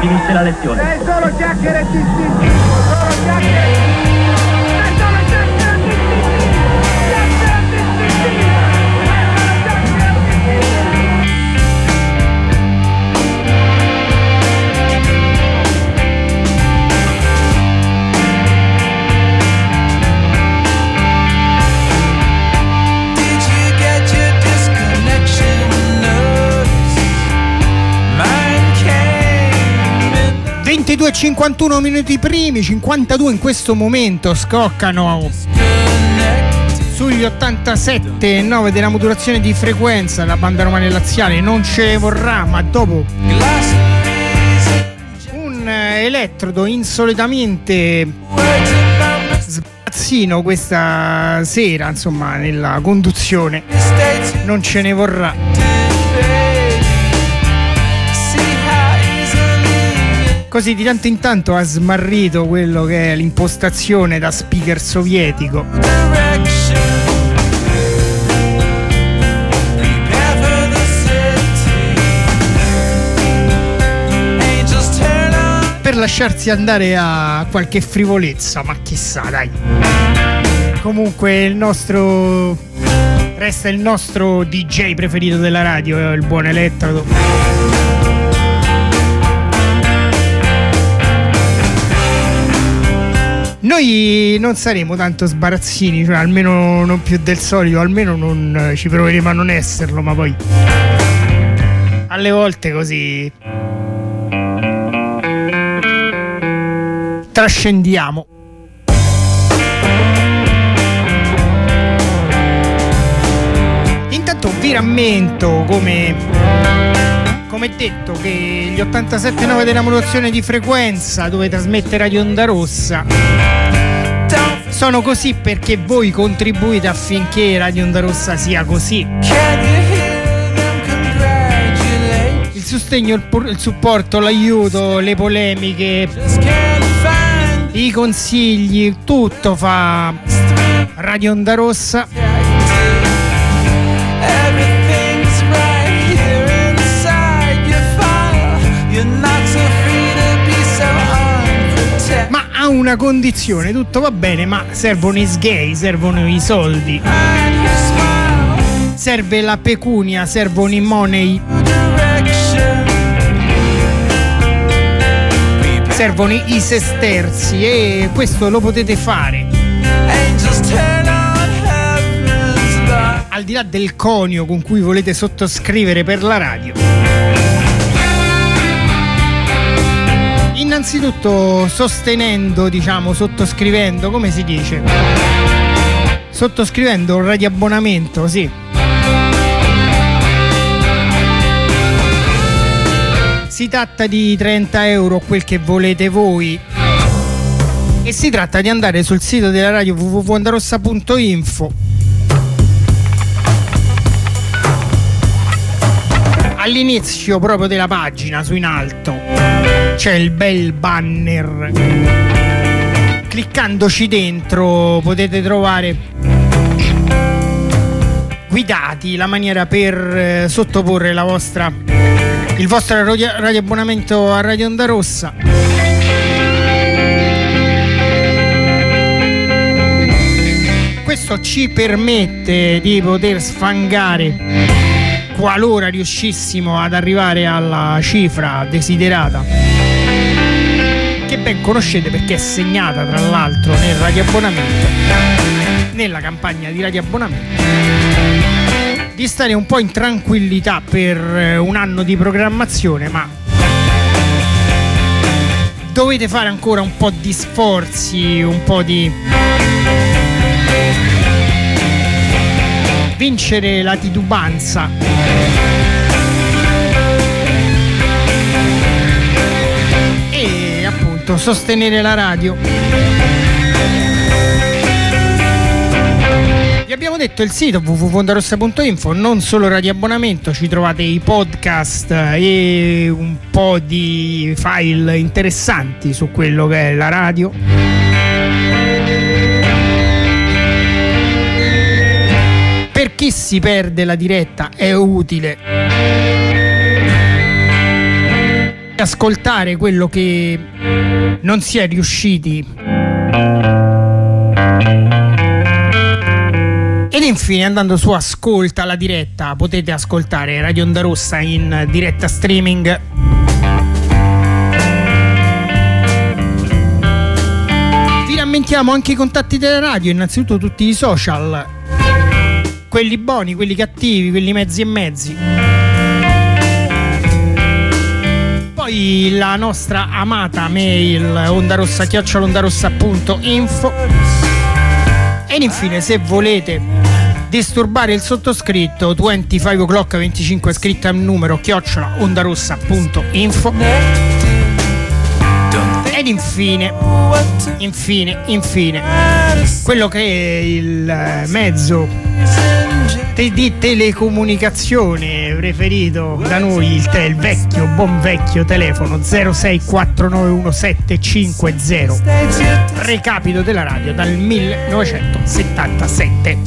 finisce la lezione. È solo chiacchiere distintivo, solo chiacchiere distintivo. È solo chiacchiere distintivo. Chiacchiere distintivo. Did you get your disconnection notice? Mine came in 22:51 minuti primi, 52 in questo momento scoccano sugli 87,9 della modulazione di frequenza. La banda romana laziale non ce ne vorrà, ma dopo un elettrodo insolitamente sbarazzino questa sera, insomma, nella conduzione, non ce ne vorrà. Così di tanto in tanto ha smarrito quello che è l'impostazione da speaker sovietico. Per lasciarsi andare a qualche frivolezza, ma chissà, dai. Comunque il nostro resta il nostro DJ preferito della radio, il buon Elettrodo. Noi non saremo tanto sbarazzini, cioè almeno non più del solito, almeno non ci proveremo a non esserlo, ma poi alle volte così trascendiamo. Intanto vi rammento, come detto, che gli 87,9 della modulazione di frequenza dove trasmette Radio Onda Rossa sono così perché voi contribuite affinché Radio Onda Rossa sia così. Il sostegno, il supporto, l'aiuto, le polemiche, i consigli, tutto fa Radio Onda Rossa. Ma ha una condizione, tutto va bene, ma servono i sgay, servono i soldi, serve la pecunia, servono i money, servono i sesterzi, e questo lo potete fare al di là del conio con cui volete sottoscrivere per la radio. Innanzitutto sostenendo, diciamo, sottoscrivendo, come si dice? Sottoscrivendo un radioabbonamento, sì. Si tratta di 30 euro, quel che volete voi. E si tratta di andare sul sito della radio www.ondarossa.info. All'inizio proprio della pagina, su in alto, c'è il bel banner. Cliccandoci dentro potete trovare guidati la maniera per sottoporre il vostro radioabbonamento a Radio Onda Rossa. Questo ci permette di poter sfangare, qualora riuscissimo ad arrivare alla cifra desiderata, che ben conoscete perché è segnata tra l'altro nel radioabbonamento, nella campagna di radioabbonamento, di stare un po' in tranquillità per un anno di programmazione, ma dovete fare ancora un po' di sforzi, un po' di vincere la titubanza e appunto sostenere la radio. Vi abbiamo detto il sito www.ondarossa.info, non solo radioabbonamento, ci trovate i podcast e un po' di file interessanti su quello che è la radio. Per chi si perde la diretta è utile ascoltare quello che non si è riusciti. Ed infine, andando su Ascolta la diretta, potete ascoltare Radio Onda Rossa in diretta streaming. Vi rammentiamo anche i contatti della radio, innanzitutto tutti i social, quelli buoni, quelli cattivi, quelli mezzi e mezzi. Poi la nostra amata mail ondarossa@ondarossa.info. Ed infine, se volete disturbare il sottoscritto, 25 o'clock 25 scritto al numero @ondarossa.info. Ed infine, quello che è il mezzo di telecomunicazione preferito da noi, il vecchio, buon vecchio telefono 06491750, recapito della radio dal 1977.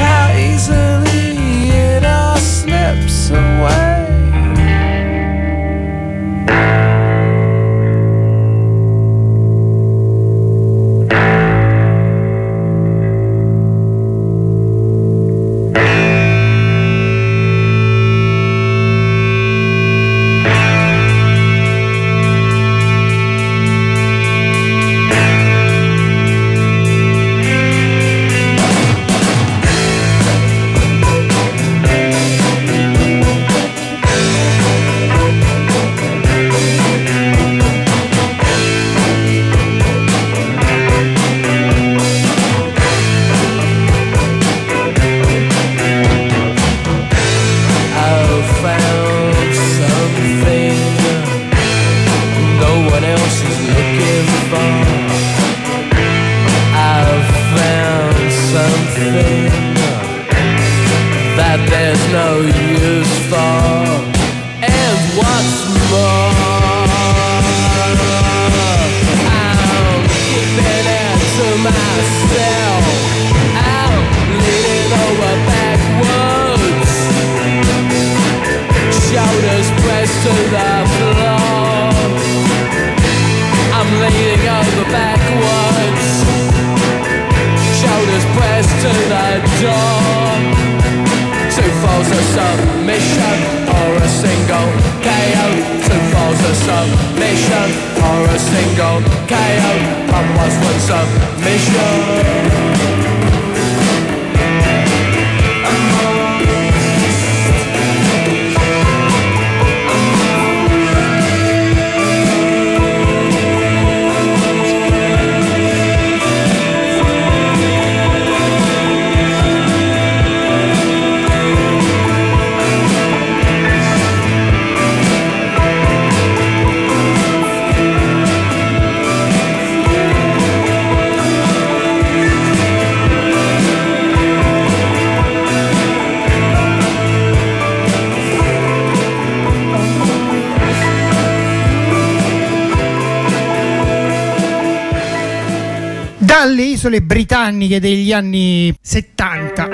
Dalle isole britanniche degli anni 70,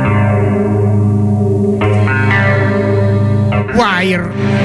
Wire.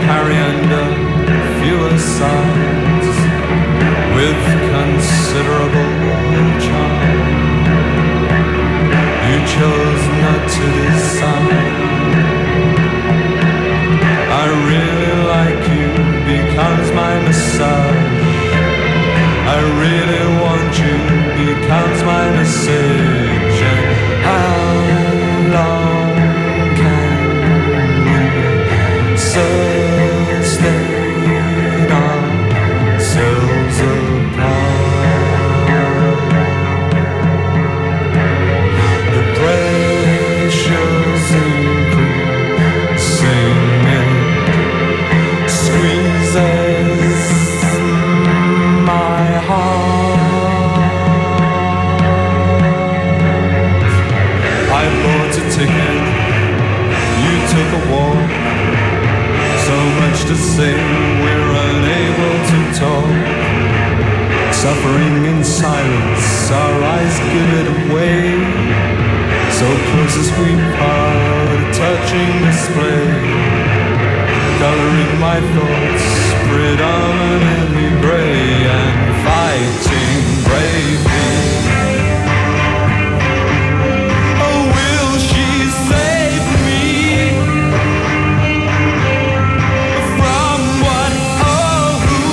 coriander, fewer sides, with considerable charm. You chose not to decide. I really like you because my massage. I really want you because my message. And how long can we sustain ourselves apart? The pressures increasing, squeezes my heart. I bought a ticket, you took a walk. So much to say, we're unable to talk. Suffering in silence, our eyes give it away. So close as we part, a touching display. Coloring my thoughts predominantly gray and fighting bravely. Oh, will she save me from what or who?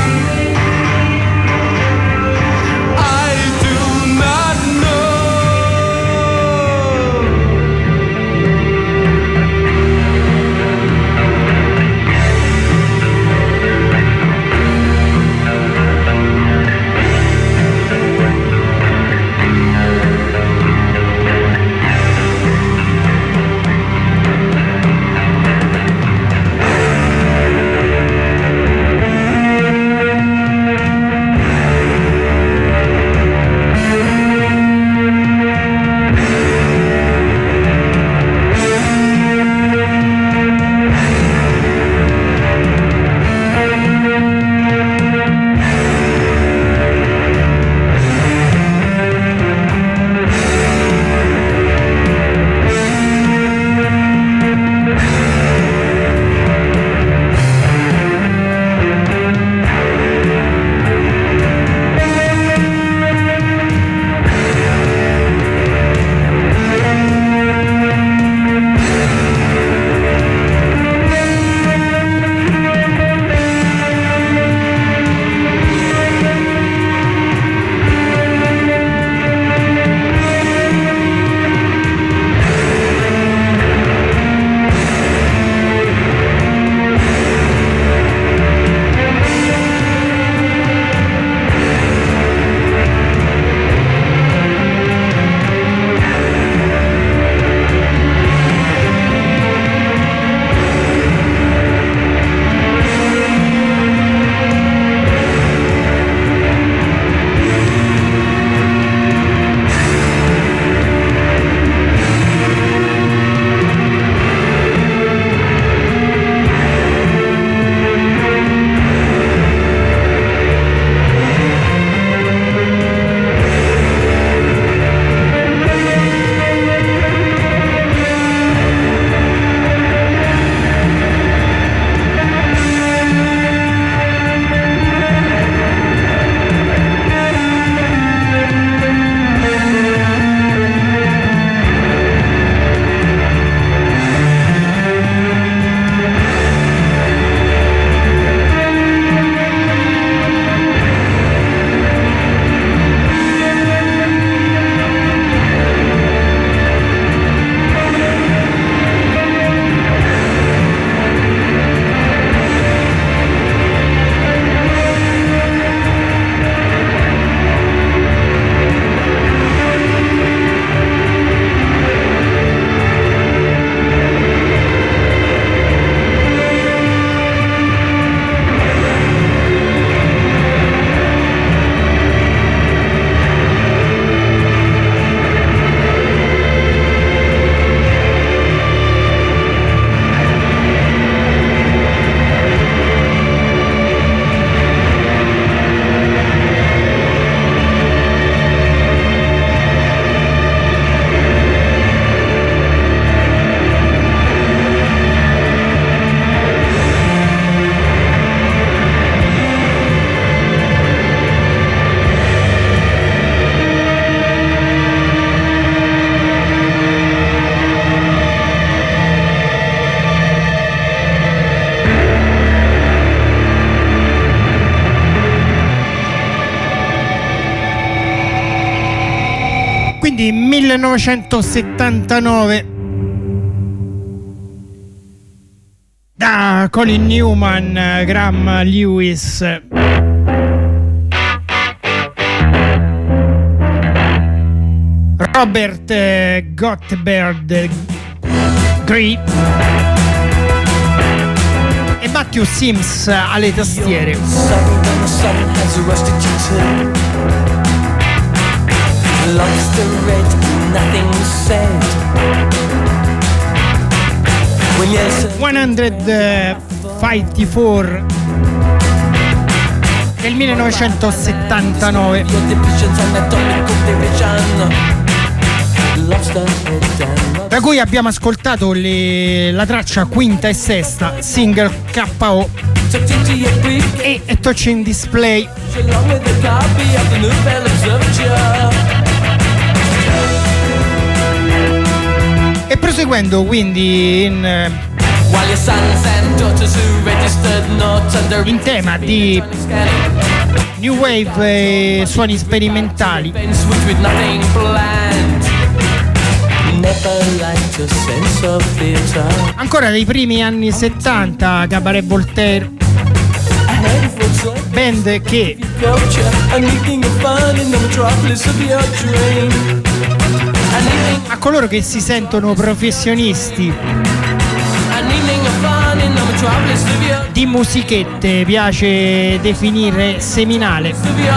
I do not know. Quindi 1979 da Colin Newman, Graham Lewis, Robert Gottberg Gree e Matthew Sims alle tastiere. Lost the red, nothing said. 154 del 1979. Da cui abbiamo ascoltato la traccia quinta e sesta, single KO e Touching Display. E proseguendo quindi in tema di New Wave e suoni sperimentali, ancora dei primi anni 70, Cabaret Voltaire, band che a coloro che si sentono professionisti di musichette piace definire seminale.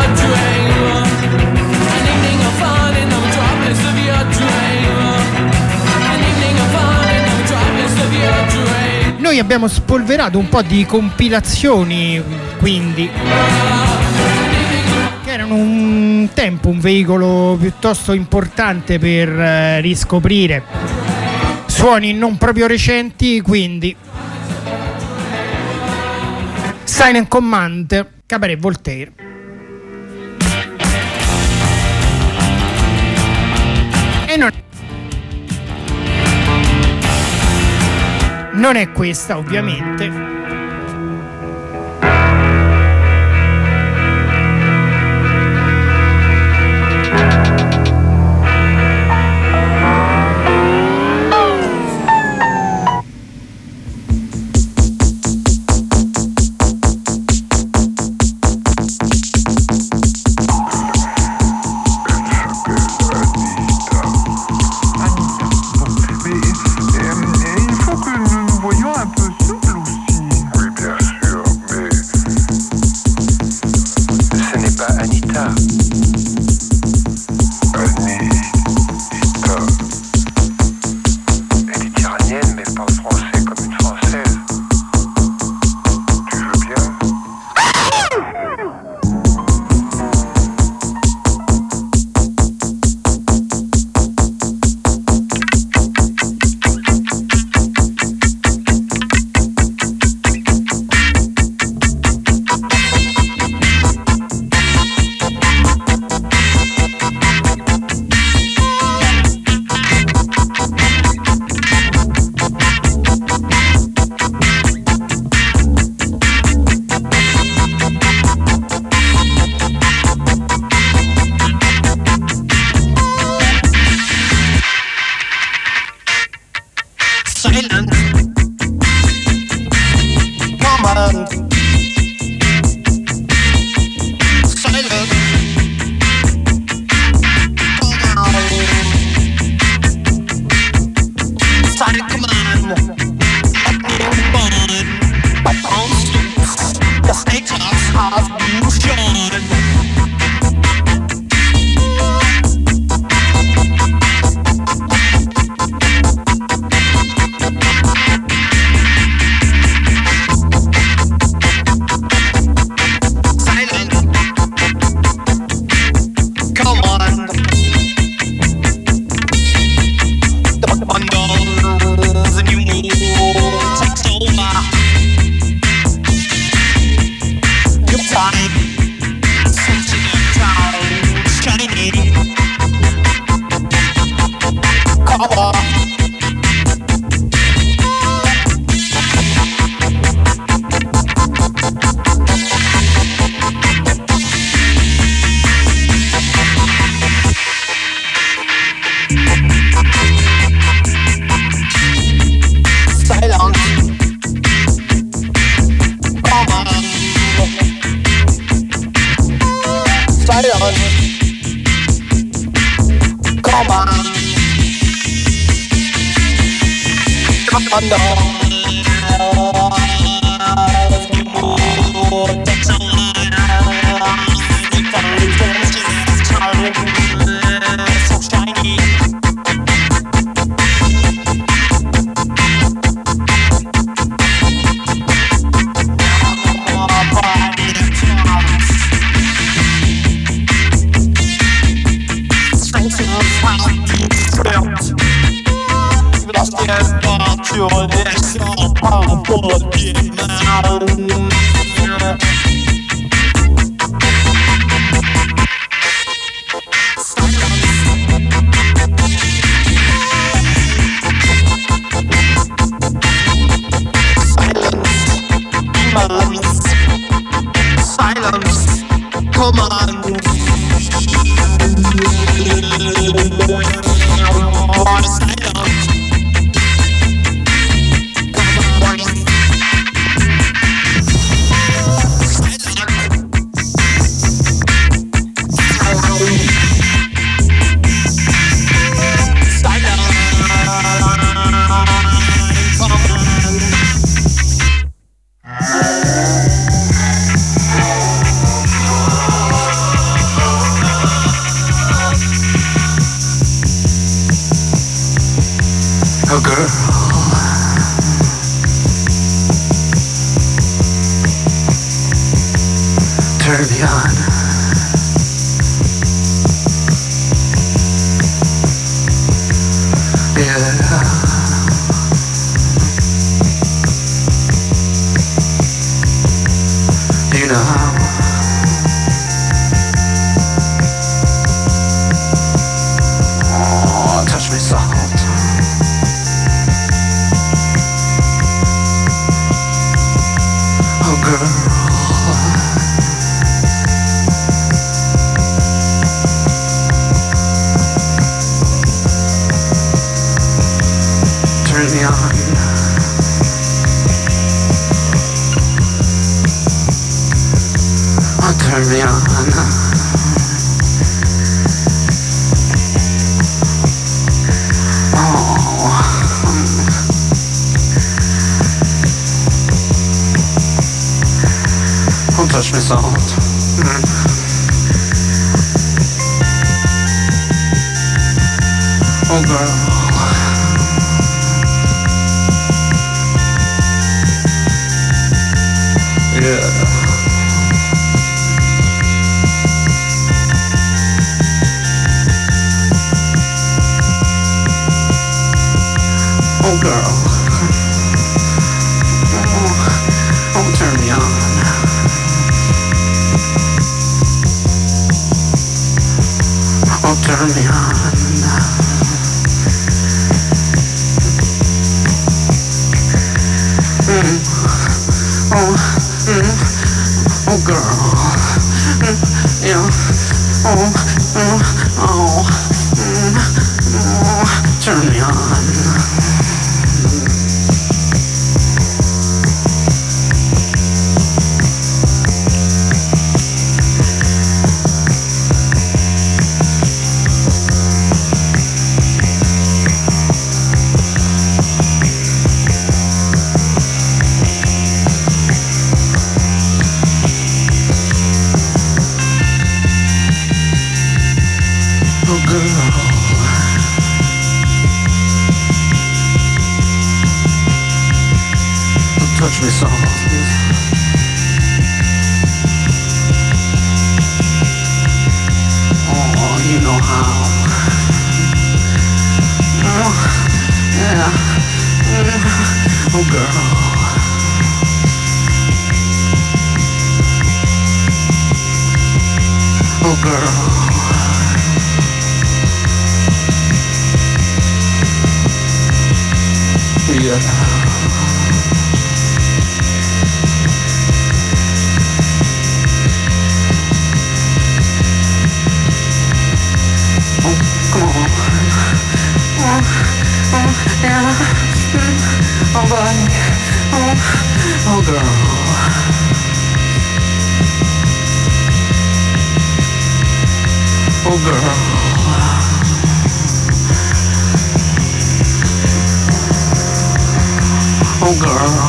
Noi abbiamo spolverato un po' di compilazioni, quindi, che erano un tempo un veicolo piuttosto importante per riscoprire suoni non proprio recenti, quindi Silent Command, Cabaret Voltaire. E non è questa, ovviamente. Touch me soft. Oh girl. Yeah. Oh girl. Oh, turn me on. Oh, turn me on. Oh, girl. Yeah. Turn me on. Touch me soft. Oh, you know how. Yeah. Oh, girl. Oh, girl. Yeah. Oh, buddy. Oh, girl. Oh girl. Oh girl.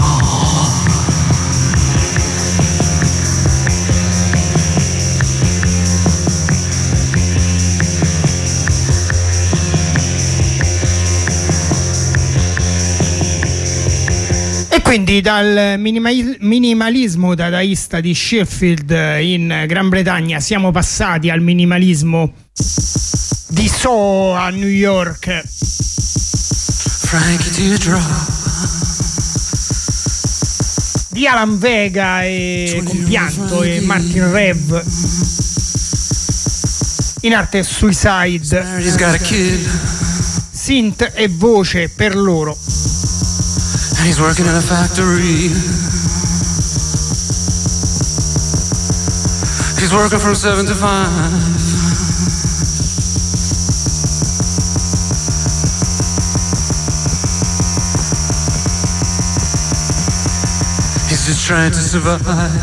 E quindi dal minimalismo dadaista di Sheffield in Gran Bretagna siamo passati al minimalismo di Soho a New York. Frankie Teardrop. Di Alan Vega e Compianto e Martin Rev. In arte Suicide. He's got a kid. Synth e voce per loro. And he's working in a factory. He's working from 7 to 5. He's just trying to survive.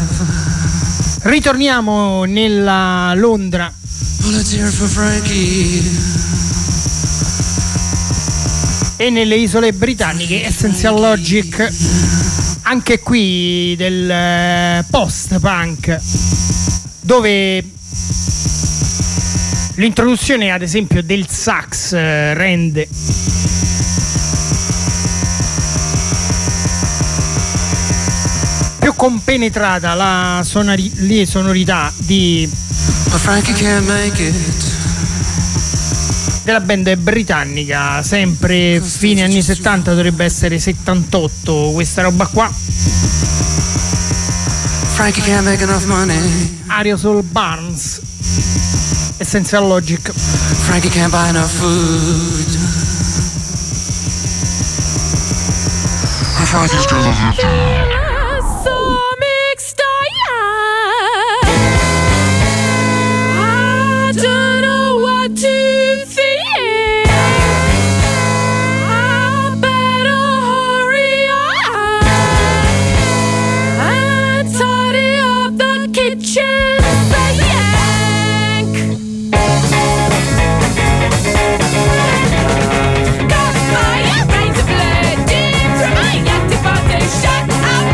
Ritorniamo nella Londra. Volunteer for Frankie. E nelle isole britanniche, Essential Logic, anche qui del post-punk, dove l'introduzione ad esempio del sax rende più compenetrata le sonorità But Frankie can't make it. della band britannica, sempre fine anni 70, dovrebbe essere 78 questa roba qua. Frankie can't make enough money. Aerosol Barnes, Essential Logic. Frankie can't buy enough food. Frankie's still So mixed up. I don't know what to think. I better hurry up and tidy up the kitchen sink. Got fire, razor blade, deep from my active body. Shut up.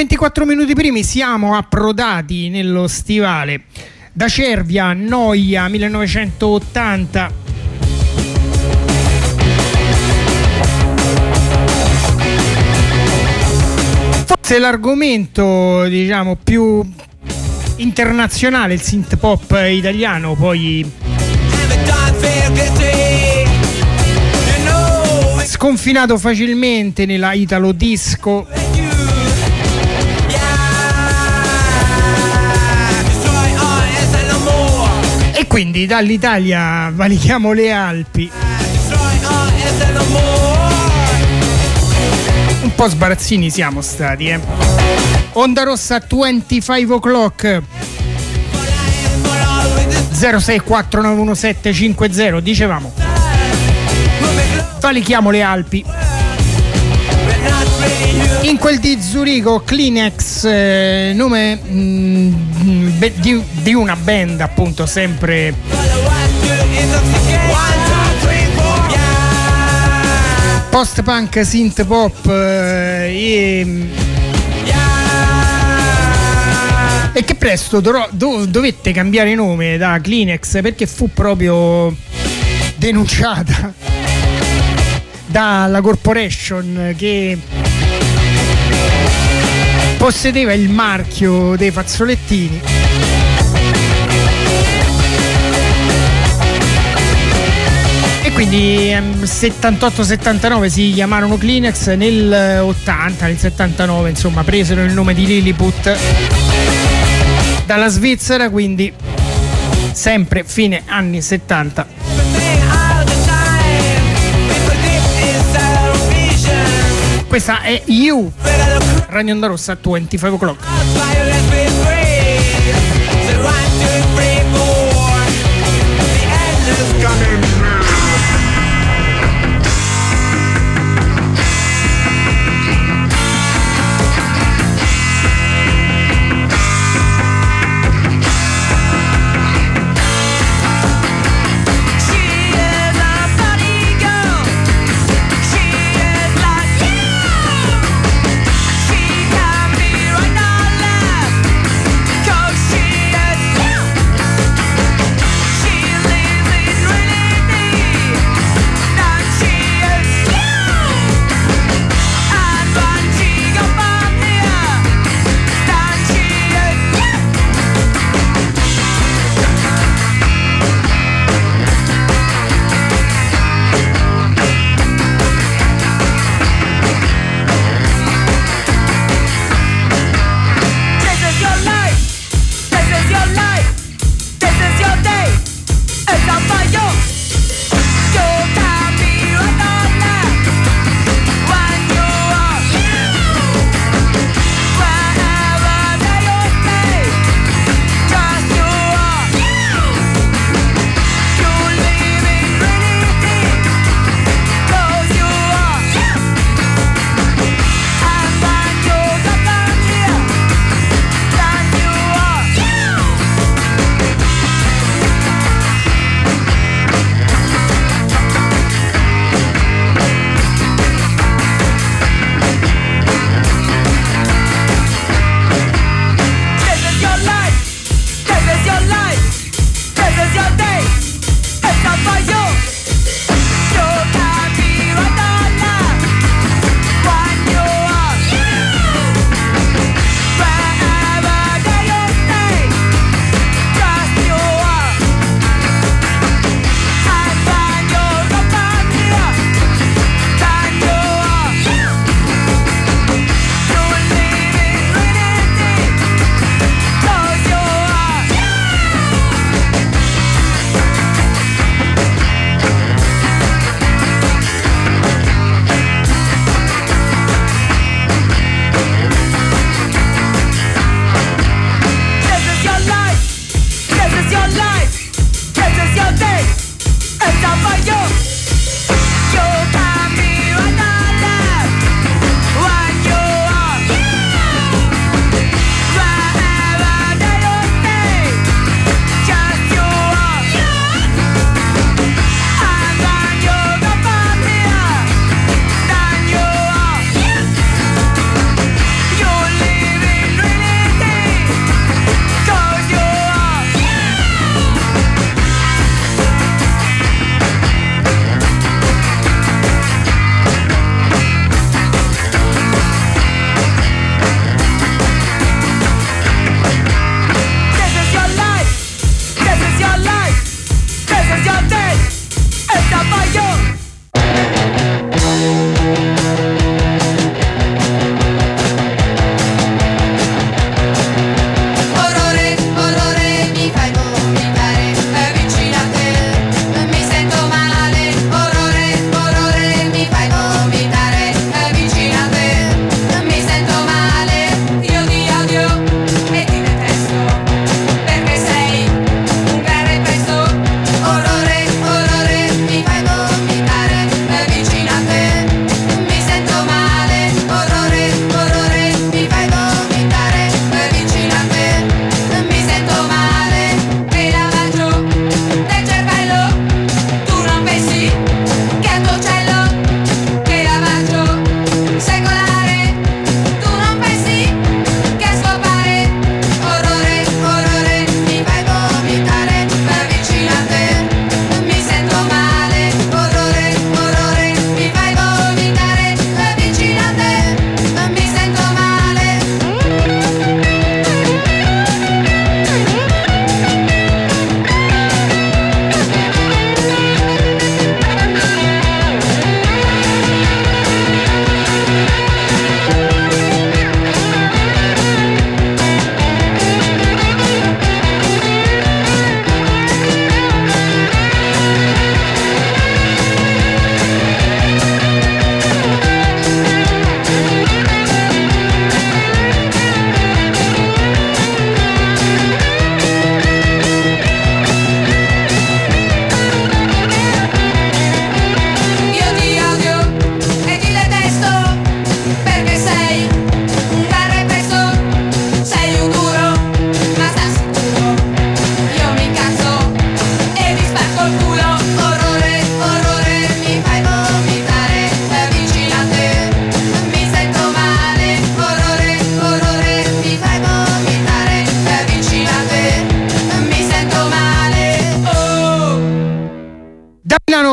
24 minuti primi siamo approdati nello stivale. Da Cervia, Noia, 1980. Forse l'argomento, diciamo, più internazionale, il synth pop italiano, poi sconfinato facilmente nella italo disco. E quindi dall'Italia valichiamo le Alpi. Un po' sbarazzini siamo stati, Onda Rossa 25 o'clock 06491750, dicevamo. Valichiamo le Alpi. In quel di Zurigo, Kleenex, nome di una band, appunto, sempre post-punk, synth pop e che presto dovette cambiare nome da Kleenex perché fu proprio denunciata dalla corporation che possedeva il marchio dei fazzolettini. E quindi 78-79 si chiamarono Kleenex, nel 80, nel 79 insomma presero il nome di Lilliput dalla Svizzera, quindi sempre fine anni 70. Questa è You, Radio Onda Rossa 25 o'clock.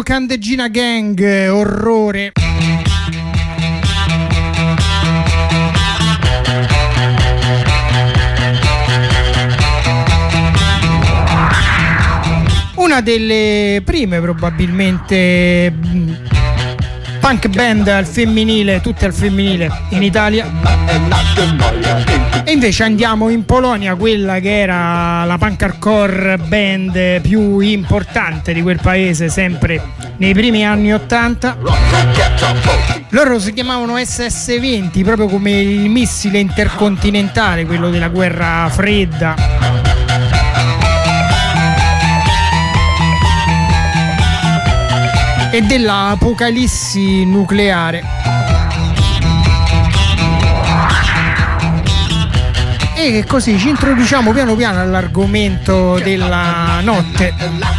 Candeggina Gang, orrore. Una delle prime probabilmente punk band al femminile, tutte al femminile in Italia. E invece andiamo in Polonia, quella che era la punk hardcore band più importante di quel paese, sempre nei primi anni 80. Loro si chiamavano SS-20, proprio come il missile intercontinentale, quello della guerra fredda. E dell'apocalissi nucleare. E così ci introduciamo piano piano all'argomento della notte.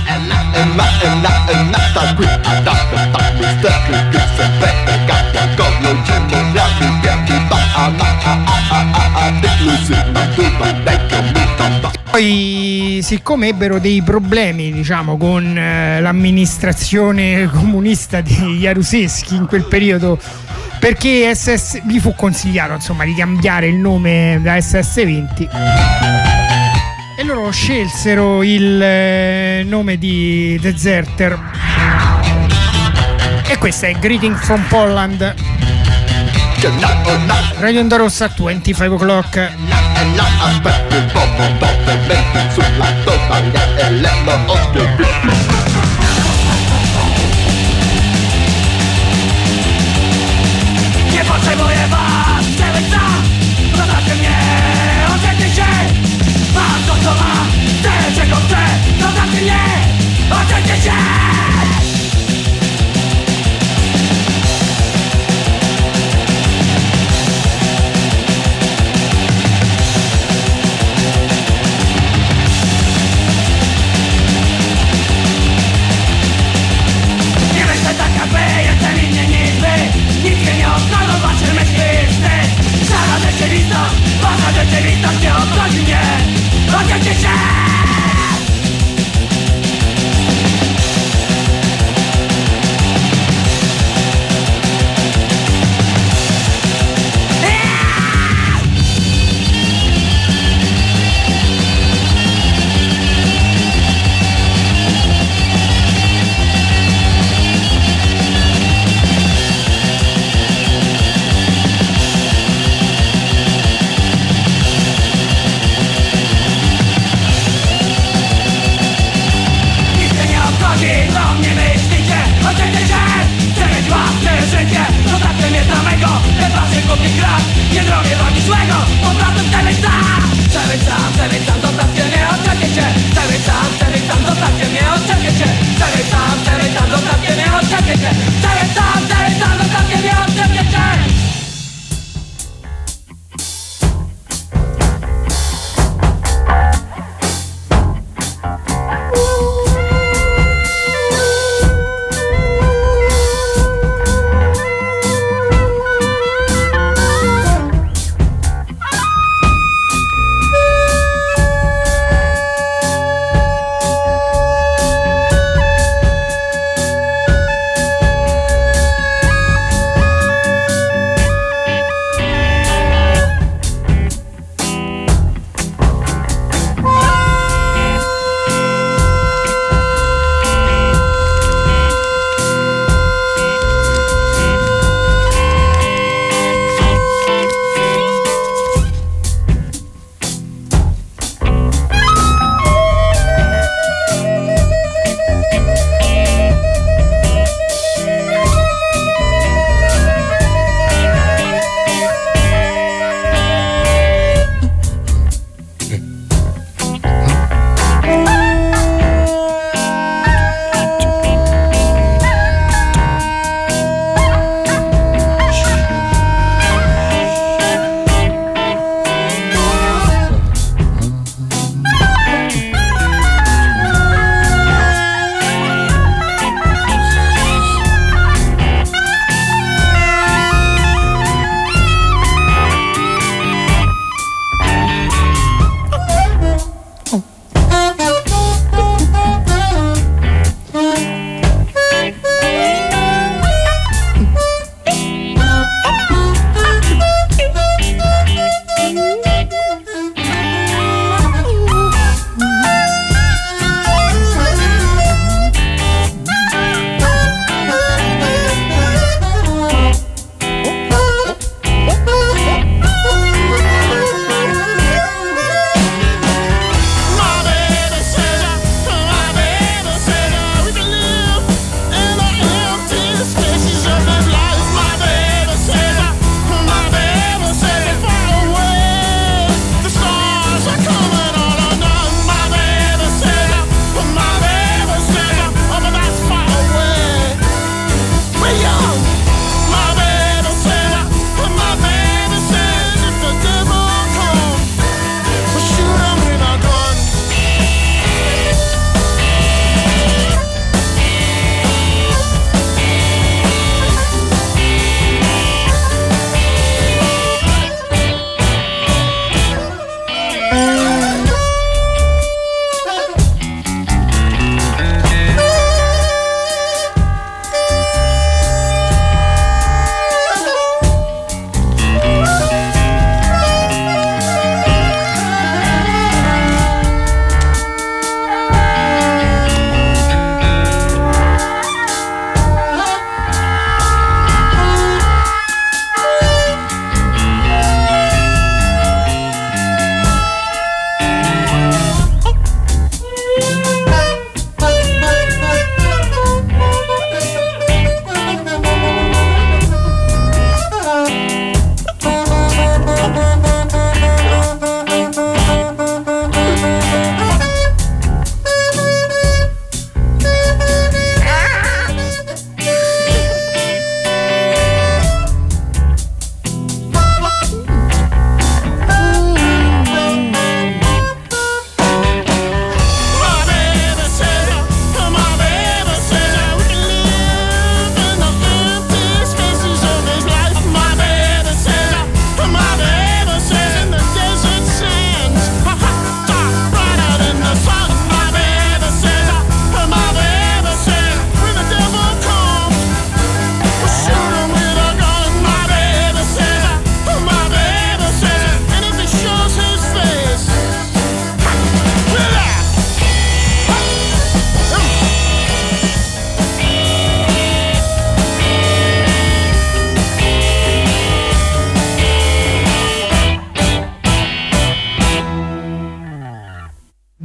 Poi, siccome ebbero dei problemi, diciamo, con l'amministrazione comunista di Jaruzelski in quel periodo, perché gli fu consigliato, insomma, di cambiare il nome da SS-20 e loro scelsero il nome di Deserter. E questa è Greeting from Poland. Radio Onda Rossa 25 o'clock. Nie potrzebuję was, przebyca. Dodacie mnie, oczekujcie. Mam to co mam, tyle czego chcę. Dodacie mnie, oczekujcie.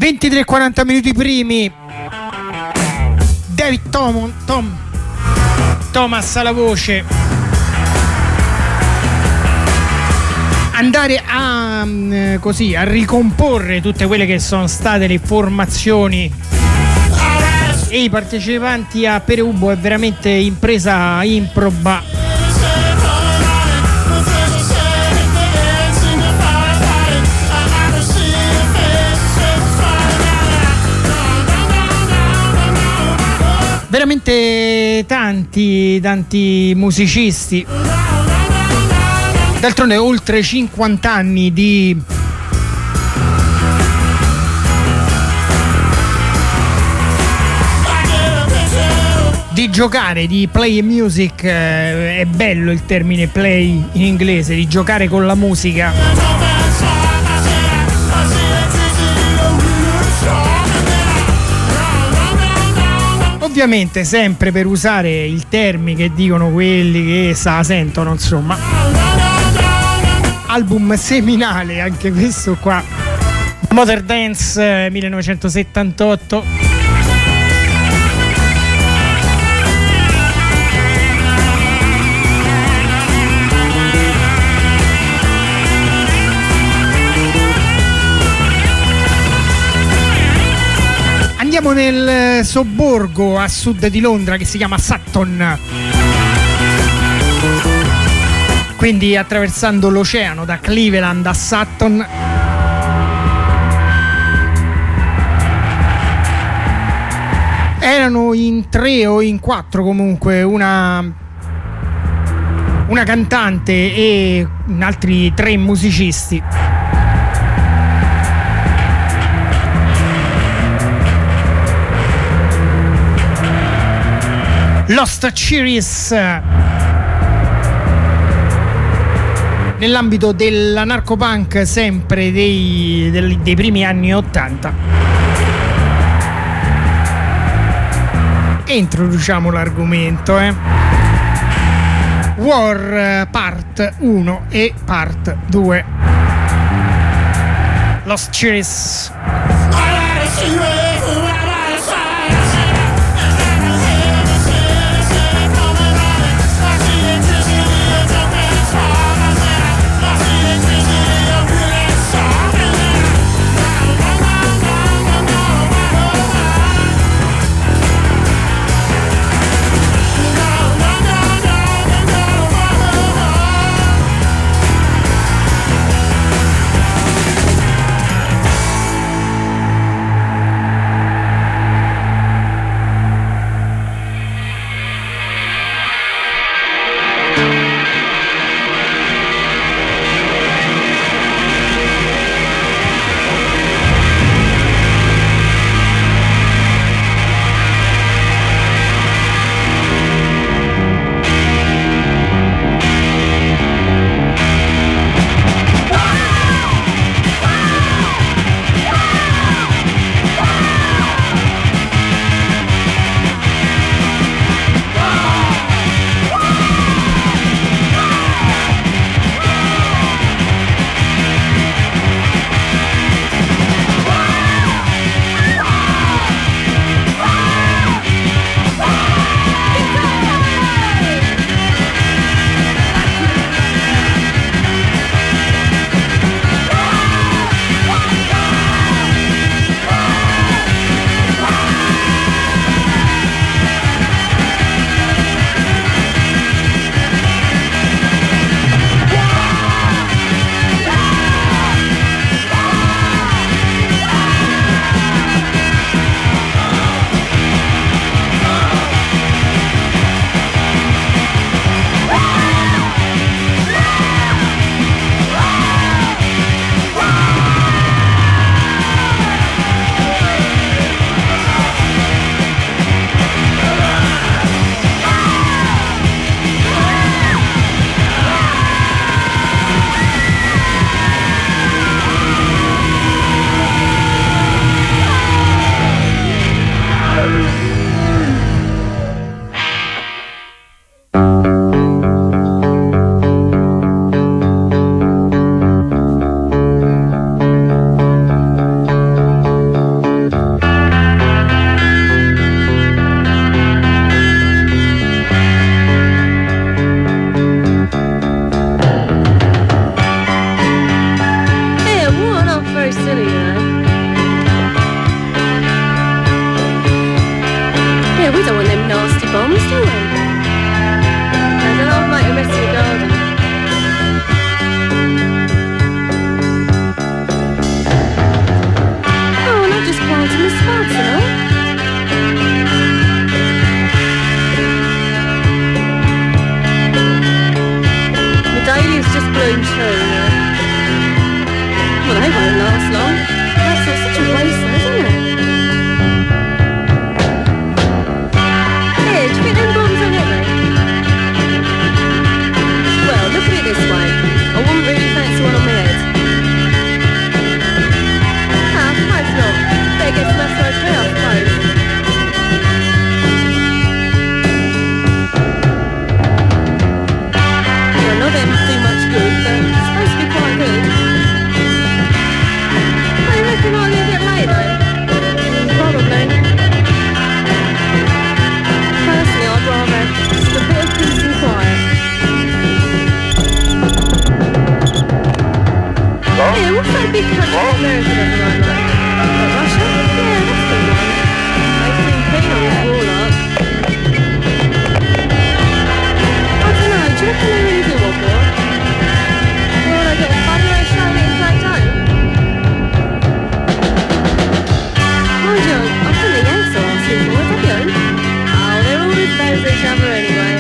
23:40 minuti primi. David Thomas alla voce. Andare a così a ricomporre tutte quelle che sono state le formazioni e i partecipanti a Pereubo è veramente impresa improba. Veramente tanti musicisti. D'altronde oltre 50 anni di giocare, di play music, è bello il termine play in inglese, di giocare con la musica. Ovviamente sempre per usare il termine che dicono quelli che se la sentono, insomma. Album seminale anche questo qua, Mother Dance 1978. Andiamo nel sobborgo a sud di Londra che si chiama Sutton, quindi attraversando l'oceano da Cleveland a Sutton. Erano in 3 o in 4 comunque, una cantante e altri 3 musicisti. Lost Cherries, nell'ambito dell'anarcopunk sempre dei primi anni 80. E introduciamo l'argomento, War Part 1 e Part 2. Lost Cherries. bloom too. Well, they won't last long. That's such a waste, though, isn't it? Here, do you think them bombs will hit me? Well, look at it this way. I wouldn't really fancy one on my head. I suppose not. Better get some extra okay, I suppose. Well, not that it must do much good, but it's supposed to be quite good. I reckon I'll leave it later. Probably. Personally, I'd rather just a bit of peace and quiet. Yeah, what's that big country in America doesn't like? What, Russia? Yeah, that's the one. They seem keen on this war lot. I don't know, do you reckon they really do want war? Well, they got a funny way of showing it in plain home. Mind you, I think the Yanks are asking for it, have you? Oh, they're all as bad as each other anyway.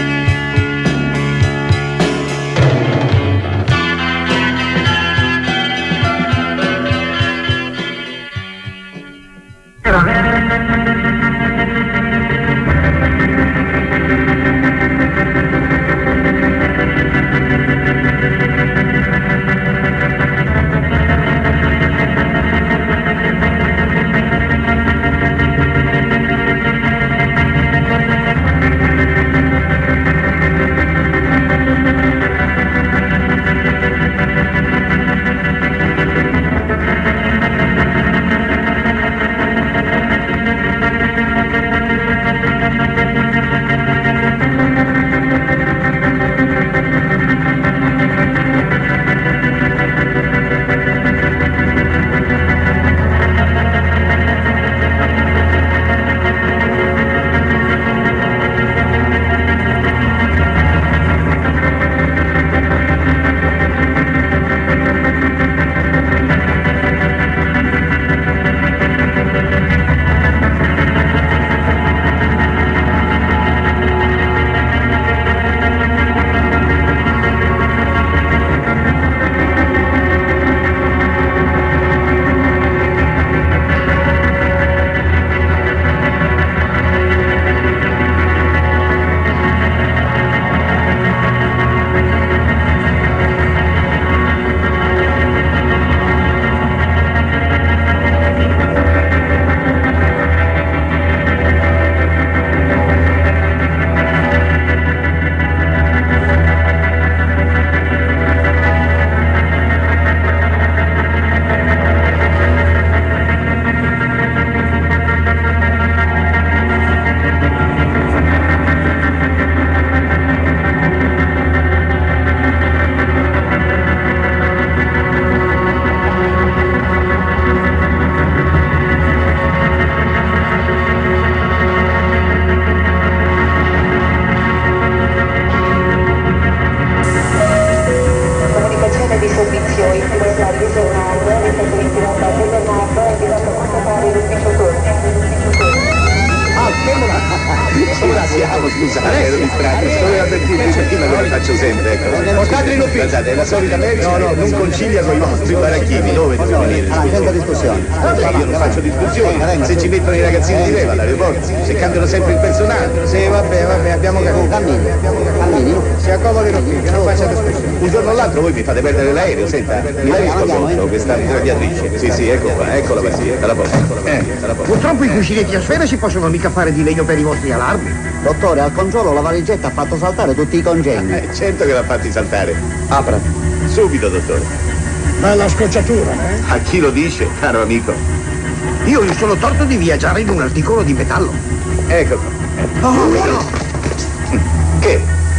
Scusate, ero distratto, solo avvertirvi perché me lo faccio sempre, ecco. Portateli in ufficio. Guardate, è la solita America, non concilia con i vostri baracchini, dove devo venire? Senza discussione. Vabbè, io non faccio discussioni, se ci mettono i ragazzini di leva all'aeroporto, se cambiano sempre il personale. Sì, vabbè, abbiamo capito. Cammini. Si accomodi in ufficio, non faccia discussioni. Un giorno o l'altro voi mi fate perdere l'aereo, senta, mi dai questo conto, questa mitragliatrice? Sì, ecco qua, eccola qua, te la posso. Purtroppo i fuciletti a sfera si possono mica fare di legno per i vostri allarmi. Dottore, al controllo la valigetta ha fatto saltare tutti i congegni. Certo che l'ha fatti saltare. Apra. Subito, dottore. Bella scocciatura, eh? A chi lo dice, caro amico? Io mi sono torto di viaggiare in un articolo di metallo. Ecco. Oh, no! Che?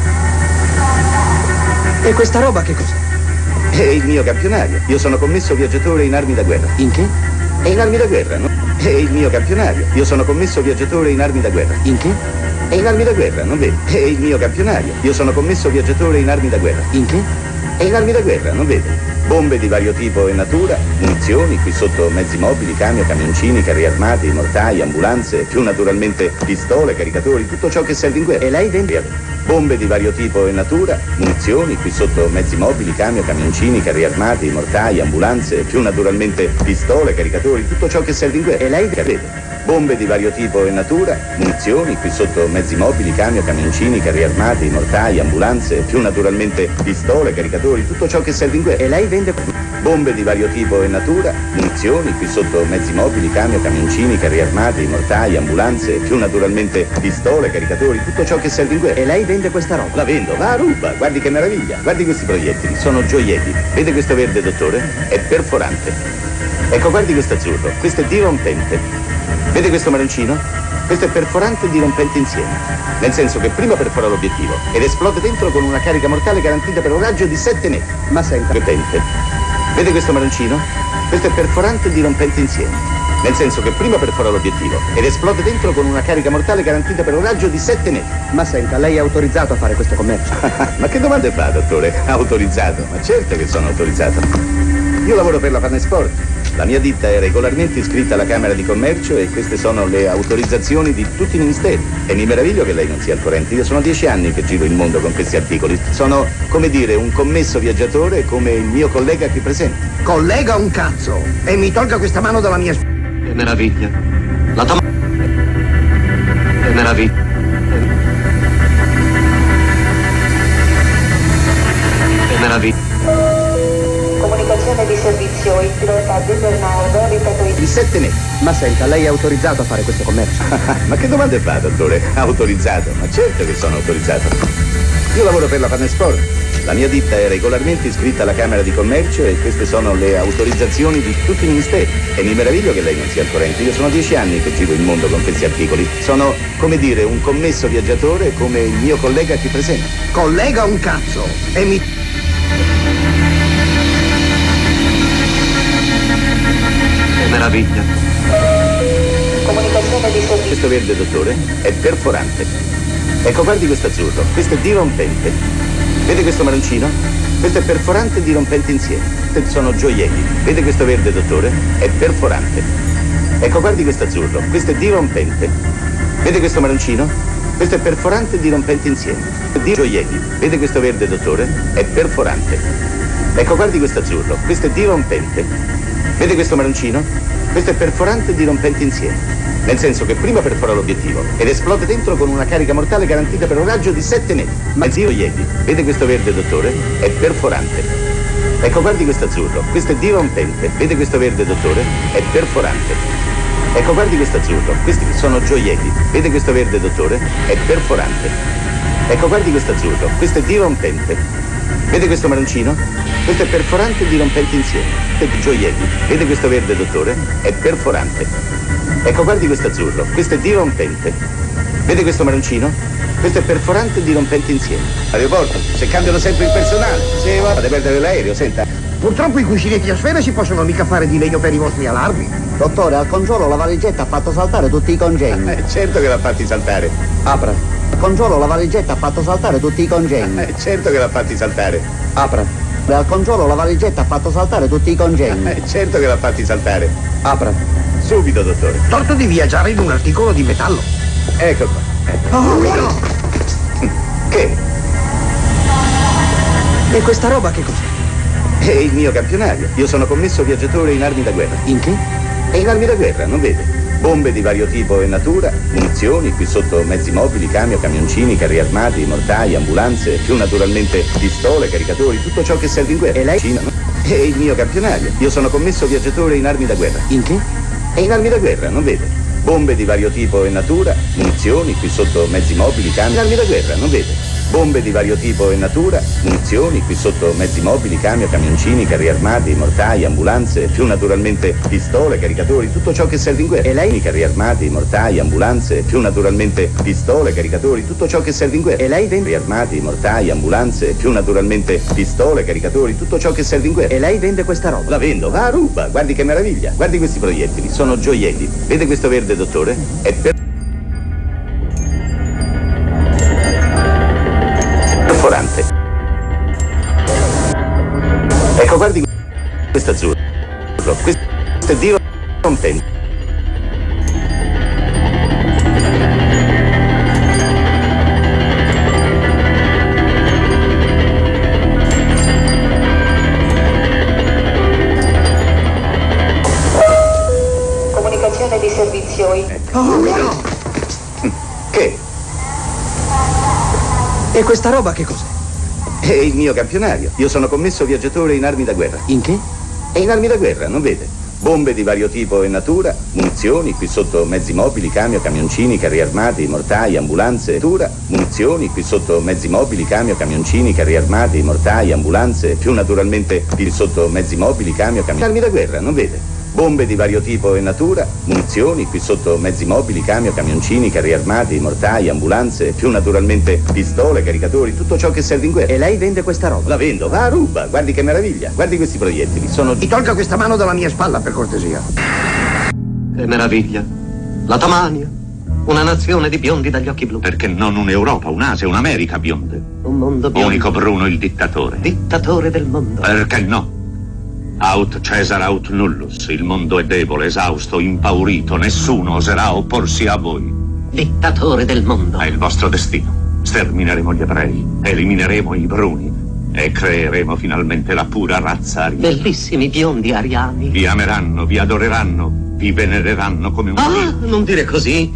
E questa roba che cos'è? È il mio campionario. Io sono commesso viaggiatore in armi da guerra. In che? È in armi da guerra, no? È il mio campionario. Io sono commesso viaggiatore in armi da guerra. In che? È in armi da guerra, non vedi? È il mio campionario. Io sono commesso viaggiatore in armi da guerra. In che? È in armi da guerra, non vede? Bombe di vario tipo e natura, munizioni, qui sotto mezzi mobili, camion, camioncini, carri armati, mortai, ambulanze, più naturalmente pistole, caricatori, tutto ciò che serve in guerra. E lei vende? Bombe di vario tipo e natura, munizioni, qui sotto mezzi mobili, camion, camioncini, carri armati, mortai, ambulanze, più naturalmente pistole, caricatori, tutto ciò che serve in guerra. E lei vede? Bombe di vario tipo e natura, munizioni, qui sotto mezzi mobili, camion, camioncini, carri armati, mortai, ambulanze, più naturalmente pistole, caricatori, tutto ciò che serve in guerra. E lei vende? Bombe di vario tipo e natura, munizioni, qui sotto mezzi mobili, camion, camioncini, carri armati, mortai, ambulanze, più naturalmente pistole, caricatori, tutto ciò che serve in guerra. E lei vende questa roba? La vendo, va a ruba, guardi che meraviglia, guardi questi proiettili, sono gioielli. Vede questo verde, dottore? È perforante. Ecco, guardi questo azzurro, questo è dirompente. Vede questo marroncino? Questo è perforante e dirompente insieme. Nel senso che prima perfora l'obiettivo ed esplode dentro con una carica mortale garantita per un raggio di 7 metri. Ma senta. Repente. Vede questo marroncino? Questo è perforante e dirompente insieme. Nel senso che prima perfora l'obiettivo ed esplode dentro con una carica mortale garantita per un raggio di 7 metri. Ma senta, lei è autorizzato a fare questo commercio? Ma che domande fa, dottore? Autorizzato? Ma certo che sono autorizzato. Io lavoro per la Farnesport. La mia ditta è regolarmente iscritta alla Camera di Commercio e queste sono le autorizzazioni di tutti i ministeri. E mi meraviglio che lei non sia al corrente. Io sono 10 anni che giro il mondo con questi articoli. Sono, come dire, un commesso viaggiatore come il mio collega qui presente. Collega un cazzo! E mi tolga questa mano dalla mia... Che meraviglia. La tua... Che meraviglia. Che meraviglia. Comunicazione di servizio, il pilota Di Bernardo, ripeto Di 7 metri. Ma senta, lei è autorizzato a fare questo commercio? Ma che domande fa, dottore? Autorizzato? Ma certo che sono autorizzato. Io lavoro per la Farnesport. La mia ditta è regolarmente iscritta alla Camera di Commercio e queste sono le autorizzazioni di tutti i ministeri. E mi meraviglio che lei non sia al corrente. Io sono 10 anni che giro il mondo con questi articoli. Sono, come dire, un commesso viaggiatore come il mio collega qui presente. Collega un cazzo! E mi... Che meraviglia. Comunicazione di servizio. Questo verde, dottore, è perforante. Ecco, guardi questo azzurro, questo è dirompente. Vede questo marroncino? Questo è perforante e dirompente insieme. Questi sono gioielli. Vede questo verde, dottore? È perforante. Ecco, guardi questo azzurro, questo è dirompente. Vede questo marroncino? Questo è perforante e dirompente insieme. Gioielli. Vede questo verde, dottore? È perforante. Ecco, guardi questo azzurro, questo è dirompente. Vede questo marroncino? Questo è perforante e dirompente insieme. Nel senso che prima perfora l'obiettivo ed esplode dentro con una carica mortale garantita per un raggio di 7 metri. Ma zio Ielli, vede questo verde, dottore? È perforante. Ecco, guardi questo azzurro, questo è dirompente. Vede questo verde, dottore? È perforante. Ecco, guardi questo azzurro, questi sono gioielli. Vede questo verde, dottore? È perforante. Ecco, guardi questo azzurro, questo è dirompente. Vede questo marroncino? Questo è perforante e dirompente insieme. Gioielli. Vede questo verde, dottore? È perforante. Ecco, guardi questo azzurro, questo è dirompente. Vede questo marroncino? Questo è perforante e dirompente insieme. Aeroporto, se cambiano sempre il personale, se va a perdere l'aereo, senta. Purtroppo i cuscinetti a sfera si possono mica fare di legno per i vostri allarmi. Dottore, al controllo la valigetta ha fatto saltare tutti i congegni. Certo che l'ha fatti saltare. Apra. Al controllo la valigetta ha fatto saltare tutti i congegni. Certo che l'ha fatti saltare. Apra. Al controllo la valigetta ha fatto saltare tutti i congegni. Certo che l'ha fatti saltare. Apra. Subito, dottore. Torto di viaggiare in un articolo di metallo. Ecco qua. Oh no! Che? E questa roba che cos'è? È il mio campionario. Io sono commesso viaggiatore in armi da guerra. In che? È in armi da guerra, non vede? Bombe di vario tipo e natura, munizioni, qui sotto mezzi mobili, camion, camioncini, carri armati, mortai, ambulanze, più naturalmente pistole, caricatori, tutto ciò che serve in guerra. E lei? Cina, no? È il mio campionario. Io sono commesso viaggiatore in armi da guerra. In che? È in armi da guerra, non vede? Bombe di vario tipo e natura, munizioni, qui sotto mezzi mobili, camion, armi da guerra, non vede? Bombe di vario tipo e natura, munizioni, qui sotto mezzi mobili, camion, camioncini, carri armati, mortai, ambulanze, più naturalmente pistole, caricatori, tutto ciò che serve in guerra. E lei? Carri armati, mortai, ambulanze, più naturalmente pistole, caricatori, tutto ciò che serve in guerra. E lei vende? Carri armati, mortai, ambulanze, più naturalmente pistole, caricatori, tutto ciò che serve in guerra. E lei vende questa roba? La vendo, va a ruba, guardi che meraviglia. Guardi questi proiettili, sono gioielli. Vede questo verde, dottore? È perforante. guardi questo azzurro. Questo è dirompente. Comunicazione di servizio. Oh no! Che? E questa roba che cos'è? È il mio campionario. Io sono commesso viaggiatore in armi da guerra. In che? È in armi da guerra, non vede? Bombe di vario tipo e natura, munizioni, qui sotto mezzi mobili, camioncini, carri armati, mortai, ambulanze, natura, munizioni, qui sotto mezzi mobili, camioncini, carri armati, mortai, ambulanze, più naturalmente qui sotto mezzi mobili, armi da guerra, non vede? Bombe di vario tipo e natura, munizioni, qui sotto mezzi mobili, camioncini, carri armati, mortai, ambulanze, più naturalmente pistole, caricatori, tutto ciò che serve in guerra. E lei vende questa roba? La vendo, va a ruba, guardi che meraviglia, guardi questi proiettili, sono... Mi tolga questa mano dalla mia spalla, per cortesia. Che meraviglia. La Tamania, una nazione di biondi dagli occhi blu. Perché non un'Europa, un'Asia, un'America bionde? Un mondo biondo. Unico Bruno il dittatore. Dittatore del mondo. Perché no? Aut Caesar aut nullus, il mondo è debole, esausto, impaurito, nessuno oserà opporsi a voi. Dittatore del mondo. È il vostro destino. Stermineremo gli ebrei, elimineremo i bruni e creeremo finalmente la pura razza ariana. Bellissimi biondi ariani. Vi ameranno, vi adoreranno, vi venereranno come un dio. Non dire così.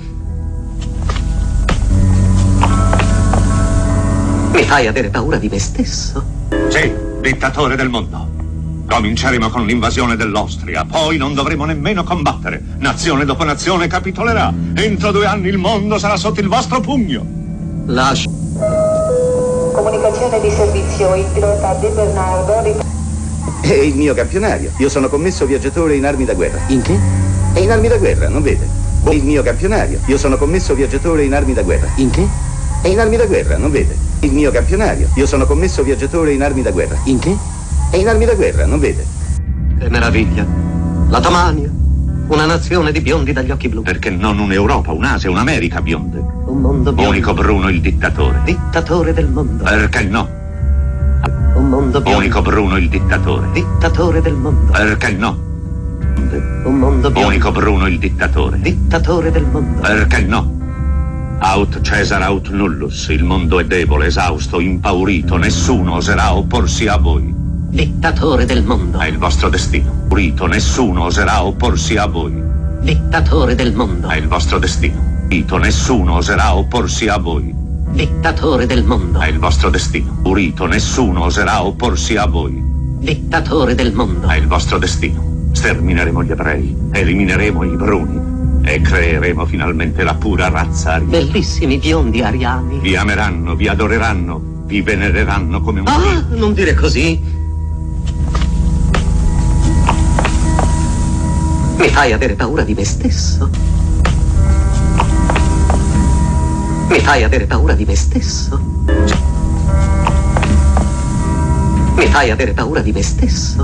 Mi fai avere paura di me stesso. Sì, dittatore del mondo. Cominceremo con l'invasione dell'Austria, poi non dovremo nemmeno combattere. Nazione dopo nazione capitolerà. Entro 2 anni il mondo sarà sotto il vostro pugno. Lascia. Comunicazione di servizio, il pilota Di Bernardo. È il mio campionario. Io sono commesso viaggiatore in armi da guerra. In che? È in armi da guerra, non vede? È il mio campionario. Io sono commesso viaggiatore in armi da guerra. In che? È in armi da guerra, non vede? Il mio campionario. Io sono commesso viaggiatore in armi da guerra. In che? È in armi da guerra, non vede? Che meraviglia. La Tamania, una nazione di biondi dagli occhi blu. Perché non un'Europa, un'Asia, un'America bionde? Un mondo biondo. Unico Bruno il dittatore. Dittatore del mondo. Perché no? Un mondo biondo. Unico Bruno il dittatore. Dittatore del mondo. Perché no? Un mondo biondo. Unico Bruno il dittatore. Dittatore del mondo. Perché no? Aut Caesar aut nullus, il mondo è debole, esausto, impaurito, nessuno oserà opporsi a voi. Dittatore del mondo. È il vostro destino. Impaurito, nessuno oserà opporsi a voi. Dittatore del mondo. È il vostro destino. Impaurito, nessuno oserà opporsi a voi. Dittatore del mondo. È il vostro destino. Impaurito, nessuno oserà opporsi a voi. Dittatore del mondo. È il vostro destino. Stermineremo gli ebrei, elimineremo i bruni e creeremo finalmente la pura razza ariana. Bellissimi biondi ariani. Vi ameranno, vi adoreranno, vi venereranno come un dio. Non dire così. Mi fai avere paura di me stesso. Mi fai avere paura di me stesso. Mi fai avere paura di me stesso.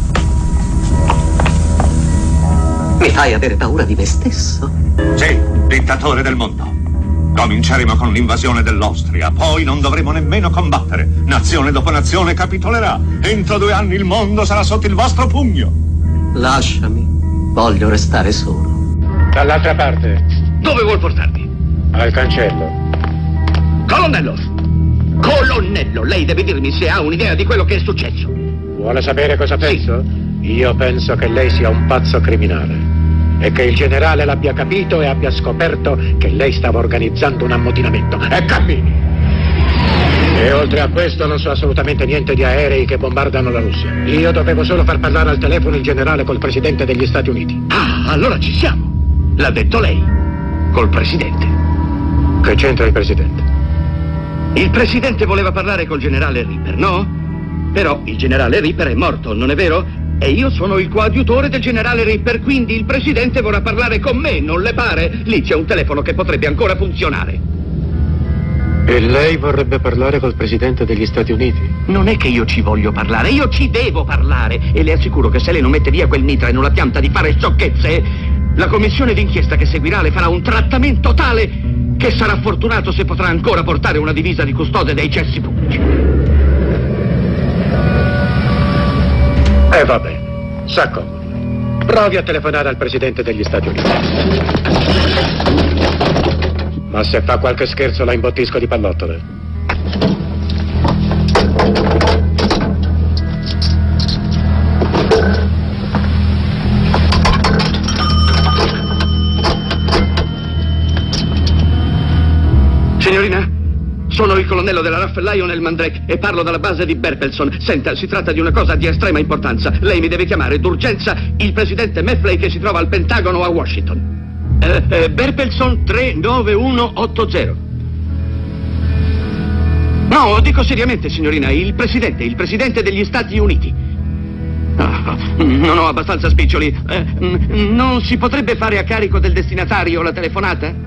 Mi fai avere paura di me stesso. Sì, dittatore del mondo. Cominceremo con l'invasione dell'Austria, poi non dovremo nemmeno combattere. Nazione dopo nazione capitolerà. Entro 2 anni il mondo sarà sotto il vostro pugno. Lasciami. Voglio restare solo. Dall'altra parte. Dove vuol portarmi? Al cancello. Colonnello, lei deve dirmi se ha un'idea di quello che è successo. Vuole sapere cosa penso? Io penso che lei sia un pazzo criminale e che il generale l'abbia capito e abbia scoperto che lei stava organizzando un ammutinamento. E cammini! E oltre a questo non so assolutamente niente di aerei che bombardano la Russia. Io dovevo solo far parlare al telefono il generale col presidente degli Stati Uniti. Ah, allora ci siamo. L'ha detto lei. Col presidente. Che c'entra il presidente? Il presidente voleva parlare col generale Ripper, no? Però il generale Ripper è morto, non è vero? E io sono il coadiutore del generale Ripper, quindi il presidente vorrà parlare con me, non le pare? Lì c'è un telefono che potrebbe ancora funzionare. E lei vorrebbe parlare col presidente degli Stati Uniti? Non è che io ci voglio parlare, io ci devo parlare. E le assicuro che se lei non mette via quel mitra e non la pianta di fare sciocchezze, la commissione d'inchiesta che seguirà le farà un trattamento tale che sarà fortunato se potrà ancora portare una divisa di custode dei cessi pubblici. Va bene, s'accomodi. Provi a telefonare al Presidente degli Stati Uniti. Ma se fa qualche scherzo la imbottisco di pallottole. Signorina, sono il colonnello della Raffaello nel Mandrake e parlo dalla base di Berpelson. Senta, si tratta di una cosa di estrema importanza. Lei mi deve chiamare d'urgenza il presidente Meffley che si trova al Pentagono a Washington. Berpelson 39180. No, dico seriamente, signorina, il presidente degli Stati Uniti. Non ho abbastanza spiccioli. Non si potrebbe fare a carico del destinatario la telefonata?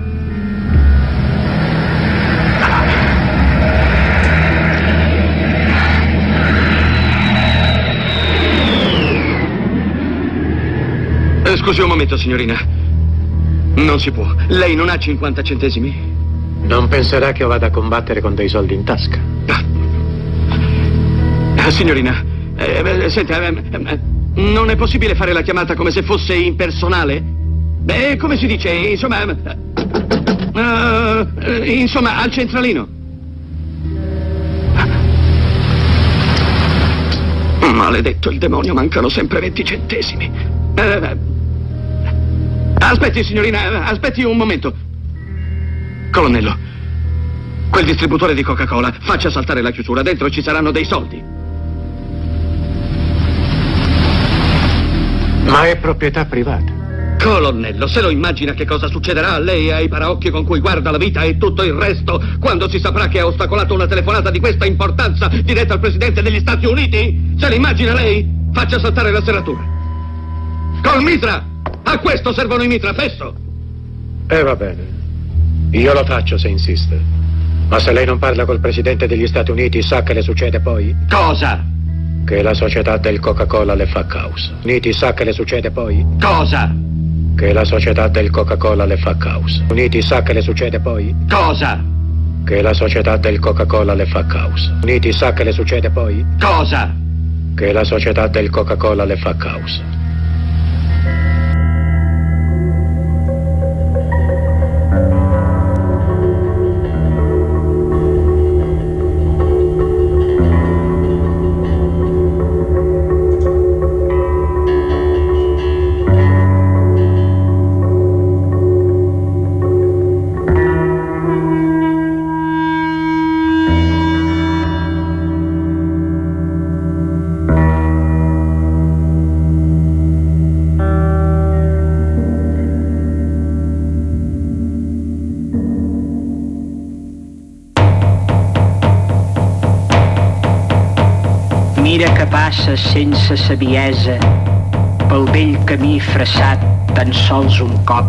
Scusi un momento, signorina. Non si può. Lei non ha 50 centesimi? Non penserà che io vada a combattere con dei soldi in tasca. Signorina, senta, non è possibile fare la chiamata come se fosse impersonale? Beh, come si dice, insomma, al centralino. Maledetto il demonio, mancano sempre 20 centesimi. Aspetti, signorina, aspetti un momento. Colonnello, quel distributore di Coca-Cola, faccia saltare la chiusura, dentro ci saranno dei soldi. Ma è proprietà privata. Colonnello, se lo immagina che cosa succederà a lei e ai paraocchi con cui guarda la vita e tutto il resto quando si saprà che ha ostacolato una telefonata di questa importanza diretta al Presidente degli Stati Uniti? Se lo immagina lei, faccia saltare la serratura. Col mitra! A questo servono i mitra, fesso! Va bene. Io lo faccio se insiste. Ma se lei non parla col Presidente degli Stati Uniti, sa che le succede poi? Cosa? Che la società del Coca-Cola le fa causa. Uniti, sa che le succede poi? Cosa? Che la società del Coca-Cola le fa causa. Uniti, sa che le succede poi? Cosa? Che la società del Coca-Cola le fa causa. Uniti, sa che le succede poi? Cosa? Che la società del Coca-Cola le fa causa. Mira que passa sense saviesa pel vell camí fressat tan sols un cop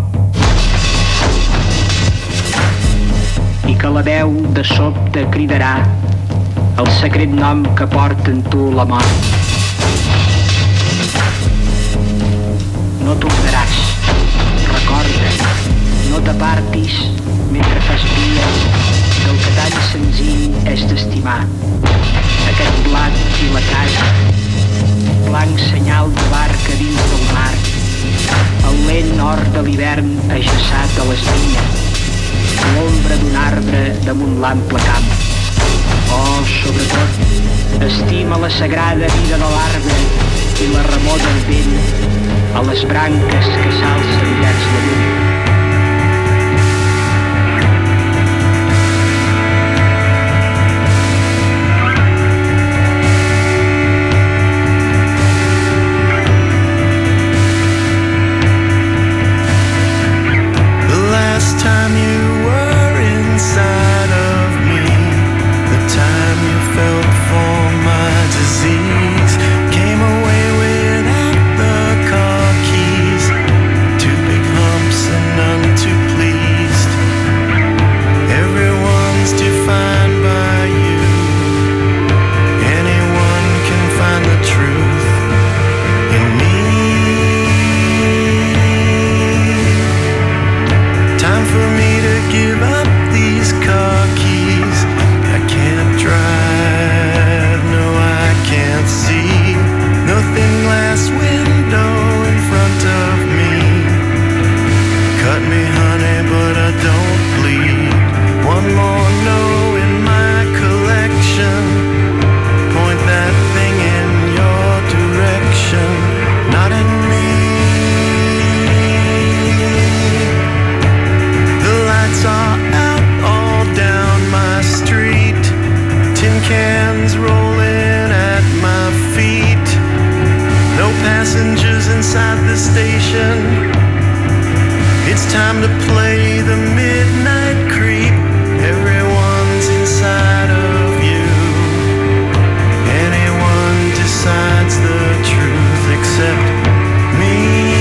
i que la veu de sobte cridarà el secret nom que porta en tu la mort. No tornaràs, recorda, no t'apartis mentre fas via del que tan senzill és d'estimar. Aquest blat i la casa, blanc senyal de barca dins del mar, el lent or de l'hivern ajaçat a les vinyes, l'ombra d'un arbre damunt l'ample camp. Oh, sobretot, estima la sagrada vida de l'arbre i la remor del vent a les branques que s'alcen vers la llum. Time you were inside of me, the time you felt for my disease, came away without the car keys, two big humps and passengers inside the station. It's time to play the midnight creep. Everyone's inside of you. Anyone decides the truth except me.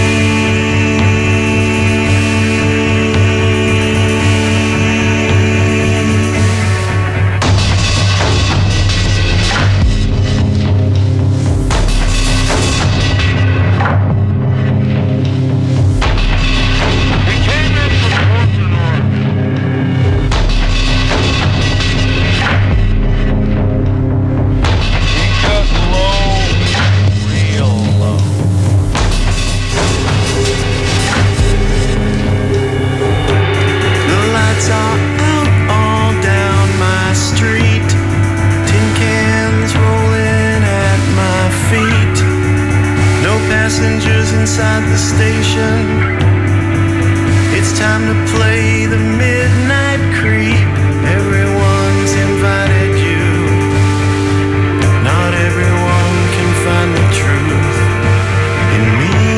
Passengers inside the station. It's time to play the midnight creep. Everyone's invited you. Not everyone can find the truth in me.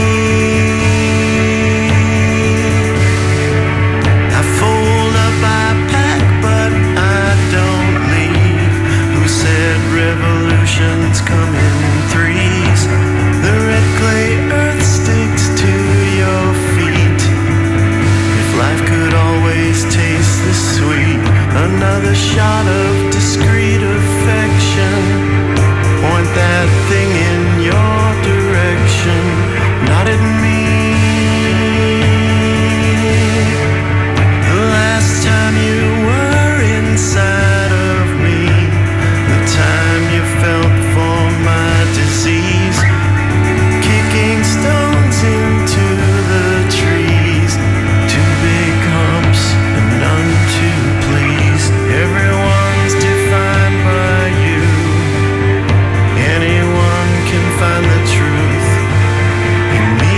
I fold up, I pack, but I don't leave. Who said revolutions come in threes? The red clay earth sticks to your feet. If life could always taste this sweet, another shot of discreet affection. Point that thing in your direction, not at me. The last time you were inside of me, the time you felt for my disease. Kicking stones into the trees. Two big humps and none to please. Everyone's defined by you. Anyone can find the truth in me.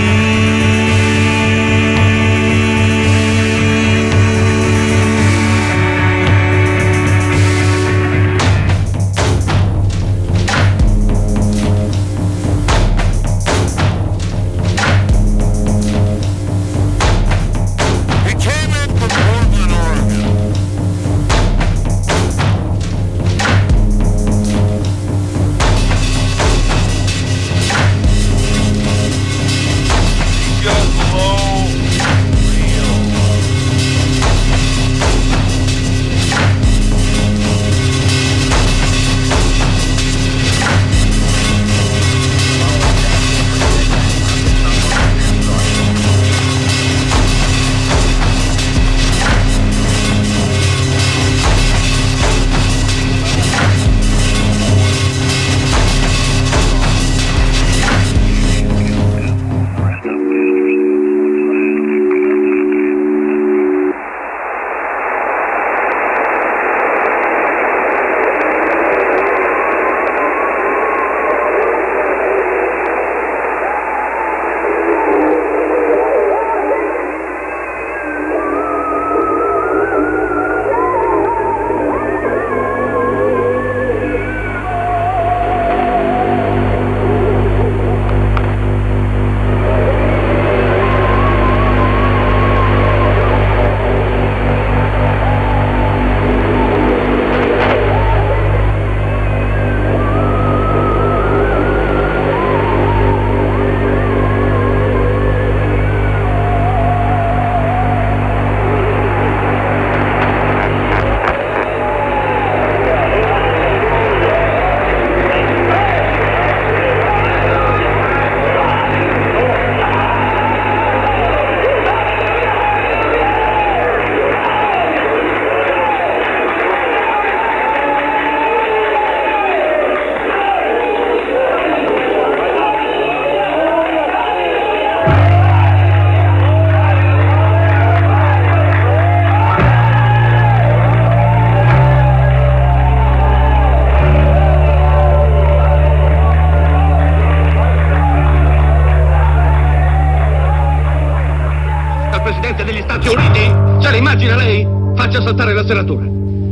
Immagina lei? Faccia saltare la serratura.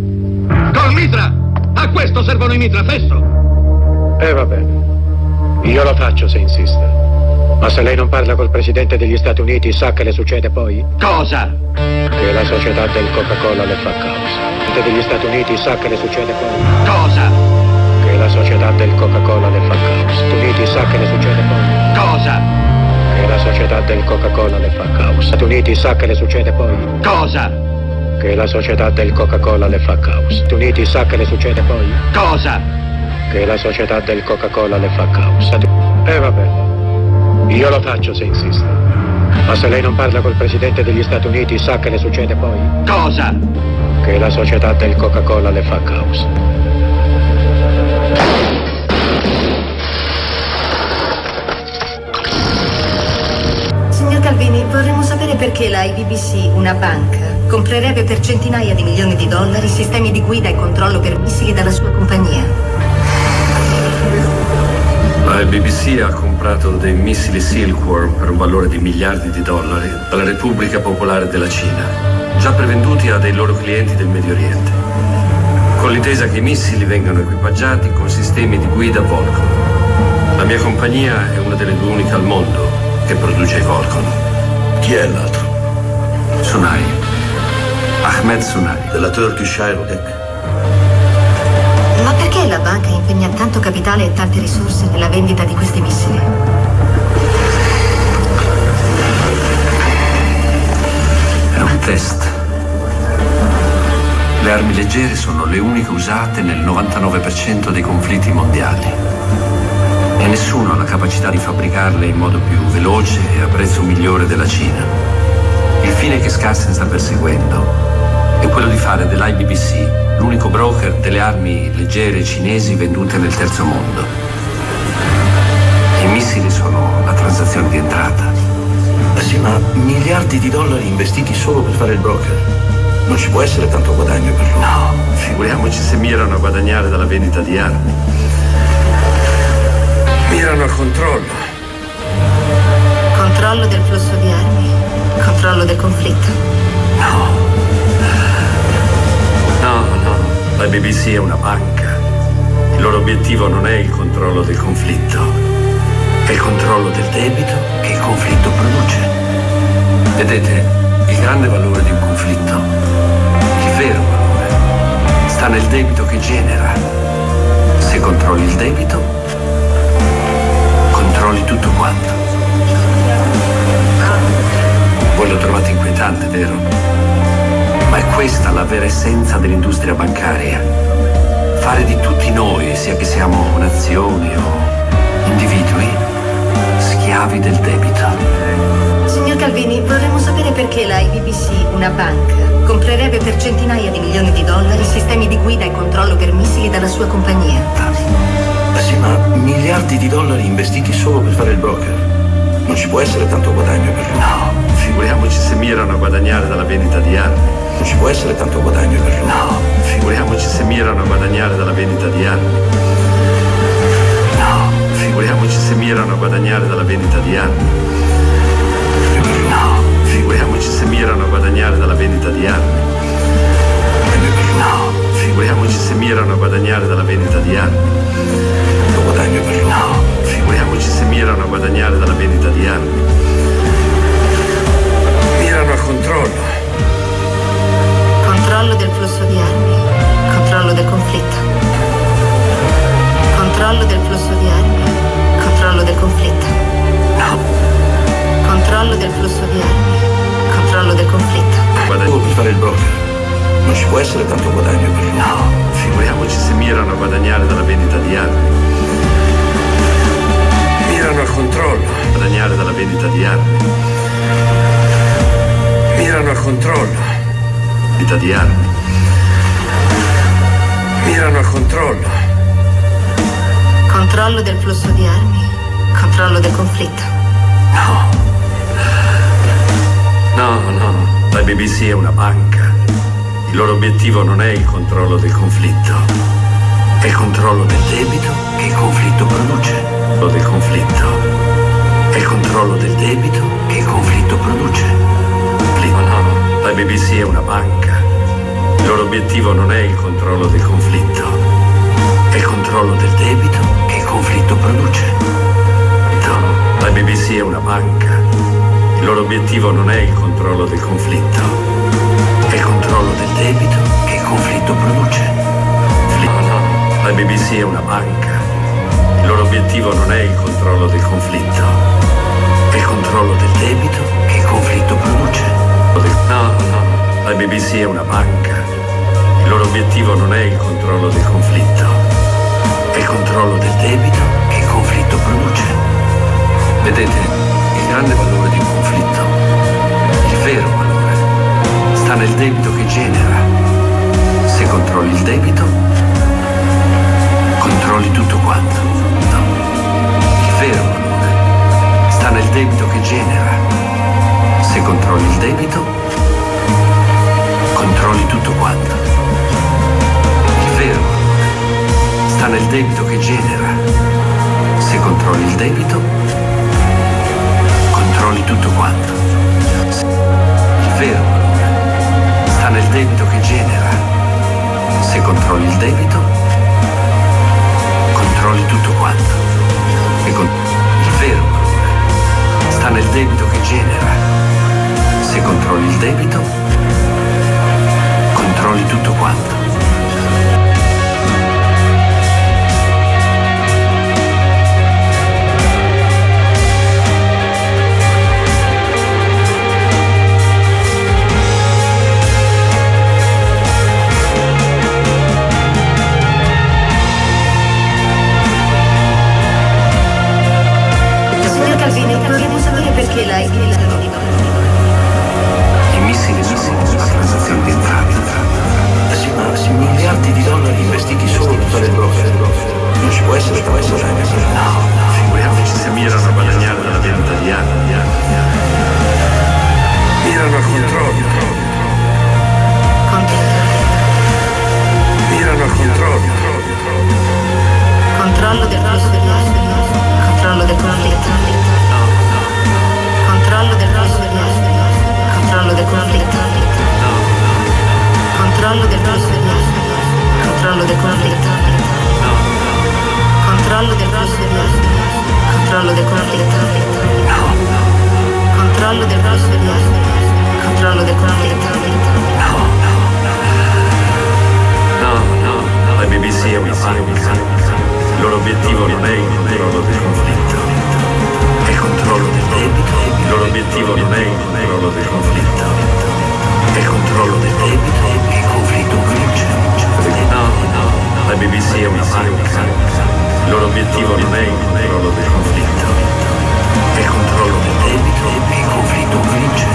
Col mitra! A questo servono i mitra, fesso! Va bene. Io lo faccio se insiste. Ma se lei non parla col presidente degli Stati Uniti, sa che le succede poi? Cosa? Che la società del Coca-Cola le fa caos. Il presidente degli Stati Uniti sa che le succede poi? Cosa? Che la società del Coca-Cola le fa caos. Stati Uniti sa che le succede poi? Cosa? Che la società del Coca-Cola le fa caos. Stati Uniti sa che le succede poi? Cosa? Che la società del Coca-Cola le fa caos. Stati Uniti sa che le succede poi? Cosa? Che la società del Coca-Cola le fa caos. Vabbè. Io lo faccio se insiste. Ma se lei non parla col presidente degli Stati Uniti, sa che le succede poi? Cosa? Che la società del Coca-Cola le fa caos. Signor Calvini, vorremmo sapere perché la IBBC, una banca, comprerebbe per centinaia di milioni di dollari sistemi di guida e controllo per missili dalla sua compagnia. La BBC ha comprato dei missili Silkworm per un valore di miliardi di dollari dalla Repubblica Popolare della Cina, già prevenduti a dei loro clienti del Medio Oriente, con l'intesa che i missili vengano equipaggiati con sistemi di guida Volcom. La mia compagnia è una delle due uniche al mondo che produce i Volcom. Chi è l'altro? Sunai. Ahmed Sunai. Della Turkish Aerotech. Ma perché la banca impegna tanto capitale e tante risorse nella vendita di questi missili? È un test. Le armi leggere sono le uniche usate nel 99% dei conflitti mondiali. E nessuno ha la capacità di fabbricarle in modo più veloce e a prezzo migliore della Cina. Il fine che Skassen sta perseguendo è quello di fare dell'IBBC l'unico broker delle armi leggere cinesi vendute nel terzo mondo. I missili sono la transazione di entrata. Sì, ma miliardi di dollari investiti solo per fare il broker. Non ci può essere tanto guadagno per loro. No, figuriamoci se mirano a guadagnare dalla vendita di armi. Mirano al controllo. Controllo del flusso di armi? Controllo del conflitto? No, la BBC è una banca. Il loro obiettivo non è il controllo del conflitto, è il controllo del debito che il conflitto produce. Vedete, il grande valore di un conflitto, il vero valore, sta nel debito che genera. Se controlli il debito, controlli tutto quanto. Voi lo trovate inquietante, vero? Ma è questa la vera essenza dell'industria bancaria. Fare di tutti noi, sia che siamo nazioni o individui, schiavi del debito. Signor Calvini, vorremmo sapere perché la IBBC, una banca, comprerebbe per centinaia di milioni di dollari sistemi di guida e controllo per missili dalla sua compagnia. Sì, ma miliardi di dollari investiti solo per fare il broker. Non ci può essere tanto guadagno per loro. No, figuriamoci se mirano a guadagnare dalla vendita di armi. Non ci può essere tanto guadagno per loro. No, figuriamoci se mirano a guadagnare dalla vendita di armi. No, figuriamoci se mirano a guadagnare dalla vendita di armi. No, figuriamoci se mirano a guadagnare dalla vendita di armi. No, figuriamoci se mirano a guadagnare dalla vendita di armi. Lo guadagno per loro. No, figuriamoci se mirano a guadagnare dalla vendita di armi. Mirano al controllo. Controllo del flusso di armi, controllo del conflitto. Controllo del flusso di armi, controllo del conflitto. No. Controllo del flusso di armi, controllo del conflitto. Solo per fare il broker. Non ci può essere tanto guadagno per loro. No, figuriamoci se mirano a guadagnare dalla vendita di armi. Mirano al controllo. Guadagnare dalla vendita di armi. Mirano al controllo. Vendita di armi. Mirano al controllo. Controllo del flusso di armi, controllo del conflitto. No, la BBC è una banca. Il loro obiettivo non è il controllo del conflitto, è il controllo del debito che il conflitto produce. Del conflitto è il controllo del debito che il conflitto produce. No, la BBC è una banca. Il loro obiettivo non è il controllo del conflitto, è il controllo del debito che il conflitto produce. No, la BBC è una banca. Il loro obiettivo non è il controllo del conflitto, è il controllo del debito che il conflitto produce. No, la BBC è una banca. Il loro obiettivo non è il controllo del conflitto, è il controllo del debito che il conflitto produce. No, la BBC è una banca. Il loro obiettivo non è il controllo del conflitto, è il controllo del debito che il conflitto produce. Vedete, il grande valore di un conflitto, il vero valore, sta nel debito che genera. Se controlli il debito, controlli tutto quanto. No, il vero valore sta nel debito che genera. Se controlli il debito, controlli tutto quanto. Il vero valore sta nel debito che genera. Se controlli il debito, controlli tutto quanto. Il vero valore sta nel debito che genera. Se controlli il debito, controlli tutto quanto. Il vero valore sta nel debito che genera. Se controlli il debito, controlli tutto quanto. Signor Calvini, vorremmo sapere perché lei I missili sono una transazione di entrate. Sì, ma miliardi di dollari investiti solo per fare il broker. Non ci può essere questo, No, figuriamoci se mirano a guadagnare dalla vendita di armi. Mirano al controllo. Mirano al controllo. Controllo del flusso di controllo del conflitto. Controllo del flusso di controllo del conflitto. Controllo del flusso di controllo del conflitto. Controllo del flusso di controllo del conflitto. Controllo del flusso di controllo del conflitto. No, la BBC è una banca. Il loro obiettivo non è il controllo del conflitto, è il controllo del debito. Il loro obiettivo non è il controllo del conflitto, è il controllo del debito che il conflitto produce. No, la BBC è una banca. Il loro obiettivo non è il controllo del conflitto, è il controllo del debito che il conflitto produce.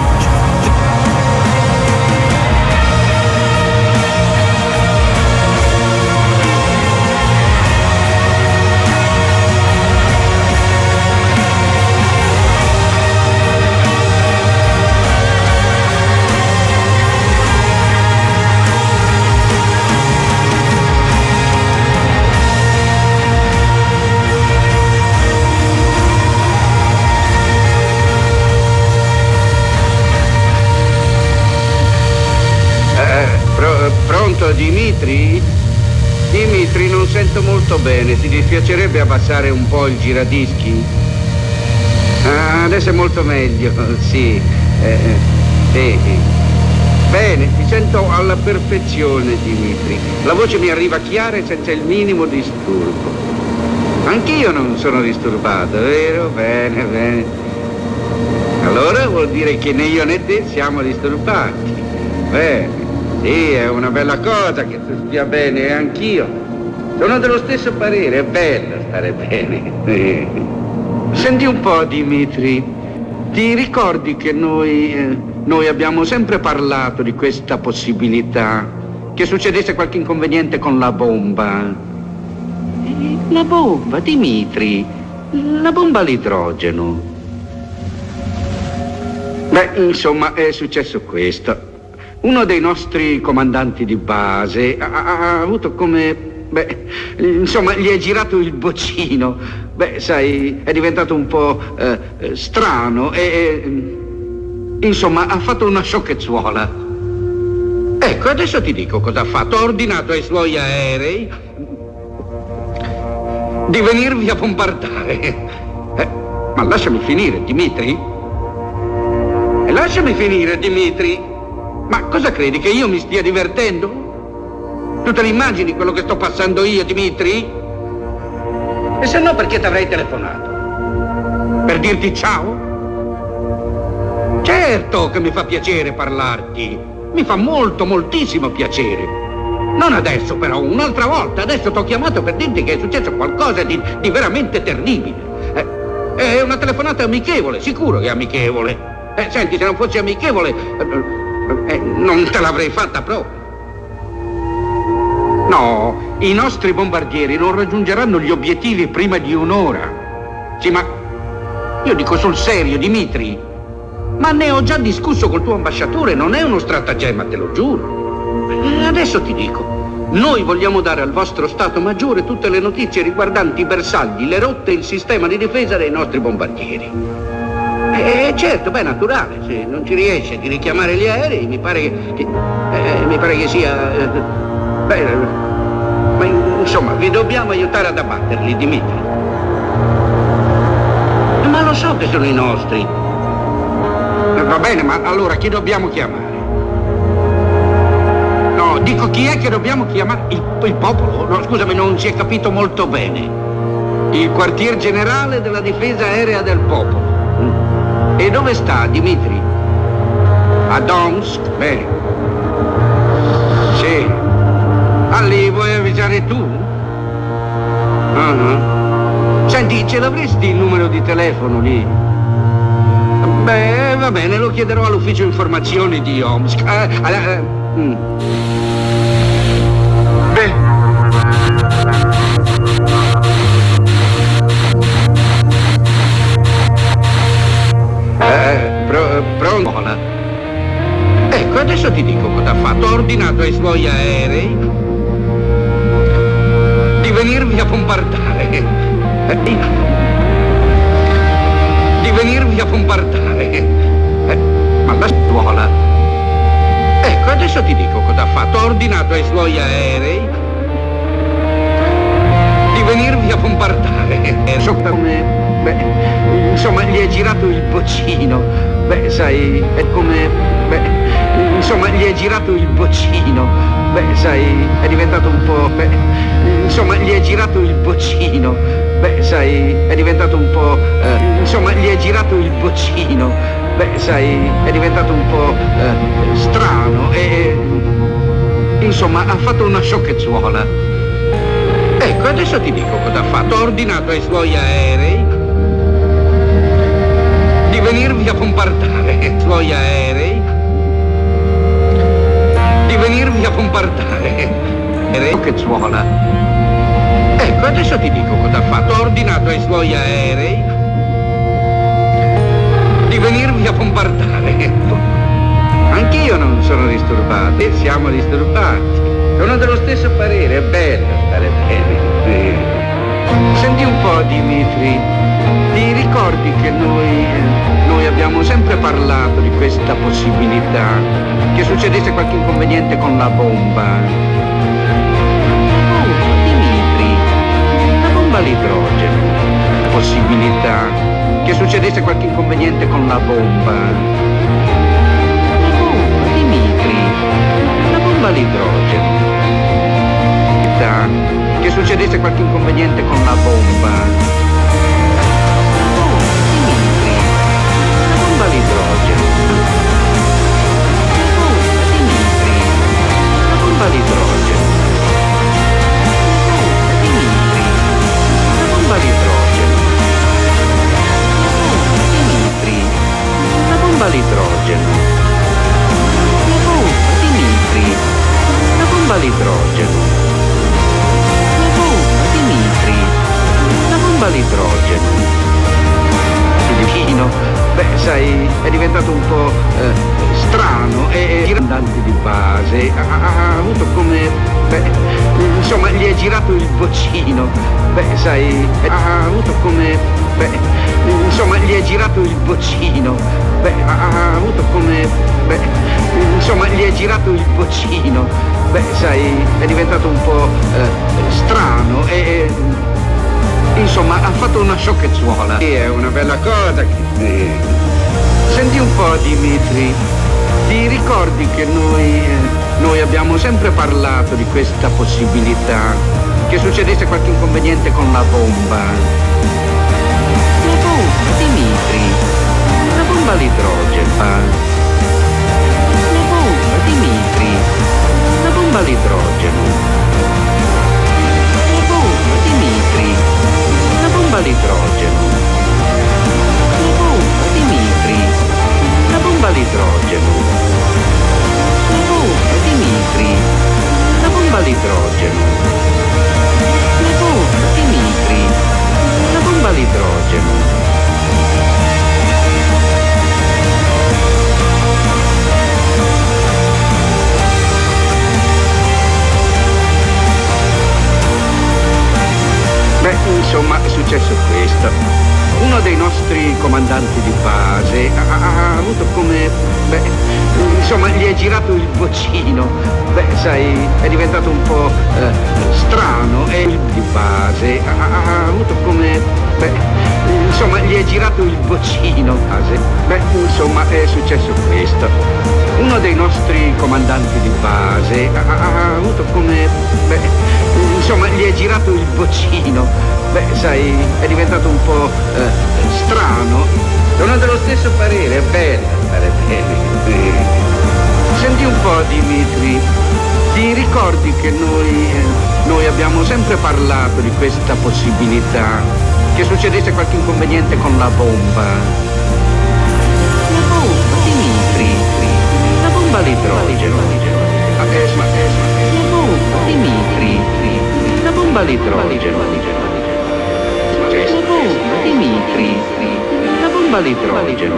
Pronto, Dimitri? Dimitri, non sento molto bene. Ti dispiacerebbe abbassare un po' il giradischi? Ah, adesso è molto meglio, sì. Bene, ti sento alla perfezione, Dimitri. La voce mi arriva chiara e senza il minimo disturbo. Anch'io non sono disturbato, vero? Bene, bene. Allora vuol dire che né io né te siamo disturbati. Bene. Sì, è una bella cosa che tu stia bene, e anch'io. Sono dello stesso parere, è bello stare bene. Senti un po', Dimitri, ti ricordi che noi abbiamo sempre parlato di questa possibilità, che succedesse qualche inconveniente con la bomba? La bomba, Dimitri, la bomba all'idrogeno. Beh, insomma, è successo questo. Uno dei nostri comandanti di base ha avuto come... insomma, gli è girato il boccino. Sai, è diventato un po' strano e... insomma, ha fatto una sciocchezzuola. Ecco, adesso ti dico cosa ha fatto. Ha ordinato ai suoi aerei di venirvi a bombardare. Ma lasciami finire, Dimitri. E lasciami finire, Dimitri. Ma cosa credi, che io mi stia divertendo? Tu te l'immagini quello che sto passando io, Dimitri? E se no, perché ti avrei telefonato? Per dirti ciao? Certo che mi fa piacere parlarti. Mi fa molto, moltissimo piacere. Non adesso però, un'altra volta. Adesso ti ho chiamato per dirti che è successo qualcosa di veramente terribile. È una telefonata amichevole, sicuro che è amichevole. Senti, se non fosse amichevole, non te l'avrei fatta proprio. No, i nostri bombardieri non raggiungeranno gli obiettivi prima di un'ora. Sì, ma io dico sul serio, Dimitri. Ma ne ho già discusso col tuo ambasciatore, non è uno stratagemma, te lo giuro. Adesso ti dico, noi vogliamo dare al vostro Stato Maggiore tutte le notizie riguardanti i bersagli, le rotte e il sistema di difesa dei nostri bombardieri. Certo, beh, naturale, se non ci riesce di richiamare gli aerei, mi pare che sia... ma insomma, vi dobbiamo aiutare ad abbatterli, Dimitri. Ma lo so che sono i nostri. Va bene, ma allora chi dobbiamo chiamare? No, dico, chi è che dobbiamo chiamare? Il popolo? No, scusami, non si è capito molto bene. Il quartier generale della difesa aerea del popolo. E dove sta, Dimitri? A Tomsk? Bene. Sì. Ah, lì vuoi avvisare tu? Senti, ce l'avresti il numero di telefono lì? Beh, va bene, lo chiederò all'ufficio informazioni di Omsk. Pronto? Ecco, adesso ti dico cosa ha fatto. Ha ordinato ai suoi aerei di venirvi a bombardare. Di venirvi a bombardare. Ma la scuola. Ecco, adesso ti dico cosa ha fatto. Ha ordinato ai suoi aerei di venirvi a bombardare. Insomma, gli è girato il boccino. Beh, sai, è come... insomma, gli è girato il boccino. Beh, sai, è diventato un po'... insomma, gli è girato il boccino. Beh, sai, è diventato un po'... insomma, gli è girato il boccino. Beh, sai, è diventato un po' strano e... insomma, ha fatto una sciocchezzuola. Ecco, adesso ti dico cosa ha fatto. Ha ordinato ai suoi aerei di venirvi a bombardare. I suoi aerei di venirvi a bombardare. Sciocchezzuola. Ecco, adesso ti dico cosa ha fatto. Ha ordinato ai suoi aerei di venirvi a bombardare. Anch'io non sono disturbato. Siamo disturbati. Sono dello stesso parere, è bello stare bene. Senti un po', Dimitri, ti ricordi che noi abbiamo sempre parlato di questa possibilità, che succedesse qualche inconveniente con la bomba? Dimitri, la bomba all'idrogeno, la possibilità che succedesse qualche inconveniente con la bomba? Dimitri, la bomba all'idrogeno, che succedesse qualche inconveniente con la bomba. Dimitri, la bomba all'idrogeno. Dimitri, la bomba all'idrogeno. Dimitri, la bomba all'idrogeno. Dimitri, la bomba all'idrogeno. Dimitri, la bomba all'idrogeno. La bomba all'idrogeno. Vicino, beh, sai, è diventato un po' strano e girandante di base. Ha avuto come... insomma, gli è girato il boccino. Beh, sai, ha avuto come... insomma, gli è girato il boccino. Ha avuto come... insomma, gli è girato il boccino. Beh, sai, è diventato un po' strano e... Insomma, ha fatto una sciocchezzuola. Sì, è una bella cosa. Senti un po', Dimitri, ti ricordi che noi abbiamo sempre parlato di questa possibilità, che succedesse qualche inconveniente con la bomba? La bomba, Dimitri, la bomba all'idrogeno. La bomba, Dimitri, la bomba all'idrogeno. La bomba, Dimitri, la bomba all'idrogeno. La bomba, Dimitri, la bomba all'idrogeno. La bomba, Dimitri, la bomba all'idrogeno. La bomba, Dimitri, la bomba all'idrogeno. Beh, insomma, è successo questo. Uno dei nostri comandanti di base ha avuto come... Beh, insomma, gli è girato il boccino. Beh, sai, è diventato un po' strano. E il di base ha avuto come... Beh, insomma, gli è girato il boccino. Beh, insomma, è successo questo. Uno dei nostri comandanti di base ha avuto come... Beh, insomma, gli è girato il boccino. Beh, sai, è diventato un po' strano. Sono dello stesso parere, è bene fare bene. Senti un po', Dimitri, ti ricordi che noi abbiamo sempre parlato di questa possibilità, che succedesse qualche inconveniente con la bomba? La bomba, Dimitri, la bomba all'idrogeno. La bomba, Dimitri, la bomba all'idrogeno. La bomba, Dimitri, la bomba all'idrogeno.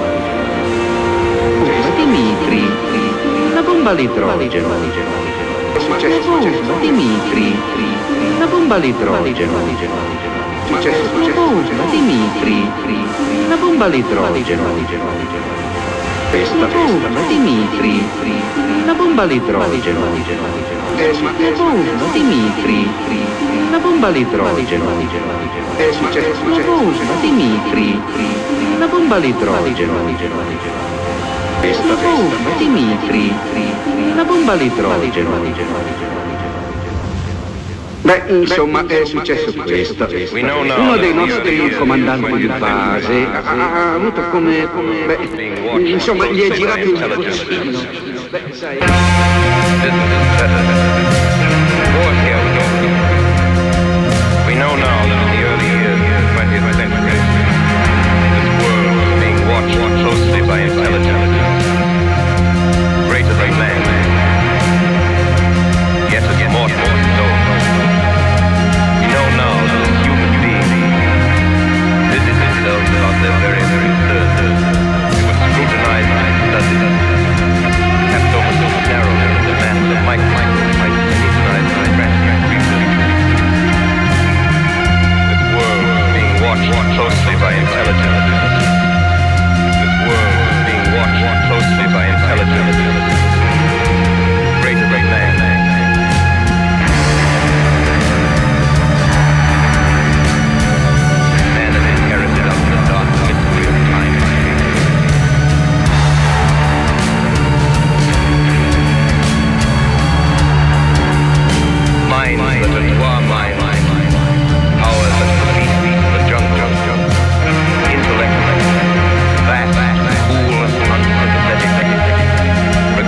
Dimitri, la bomba all'idrogeno. La bomba, Dimitri, la bomba all'idrogeno. La bomba, Dimitri, la bomba all'idrogeno. La bomba, Dimitri, la bomba all'idrogeno. La bomba, Dimitri, la bomba all'idrogeno. La bomba, Dimitri, la bomba all'idrogeno. La bomba, Dimitri, la bomba all'idrogeno. Beh, insomma, è successo questo. Uno dei nostri comandanti di base ha avuto come... Beh, insomma, gli è girato il boccino. Beh, sai... We know now that in the early years of the 20th century, this world was being watched closely by intelligence, greater than man, yet it's more so. We know now that as human beings busied themselves about their very third, it was scrutinized and studied, kept over so narrowly in the mass of microscopes, scrutinized and transcribed research. Watched closely by intelligence. This world is being watched closely by intelligence, greater than man. Man has inherited out the dark mystery of time. Minds that are to our minds, powers that are the intellect, vast, cool, unsympathetic,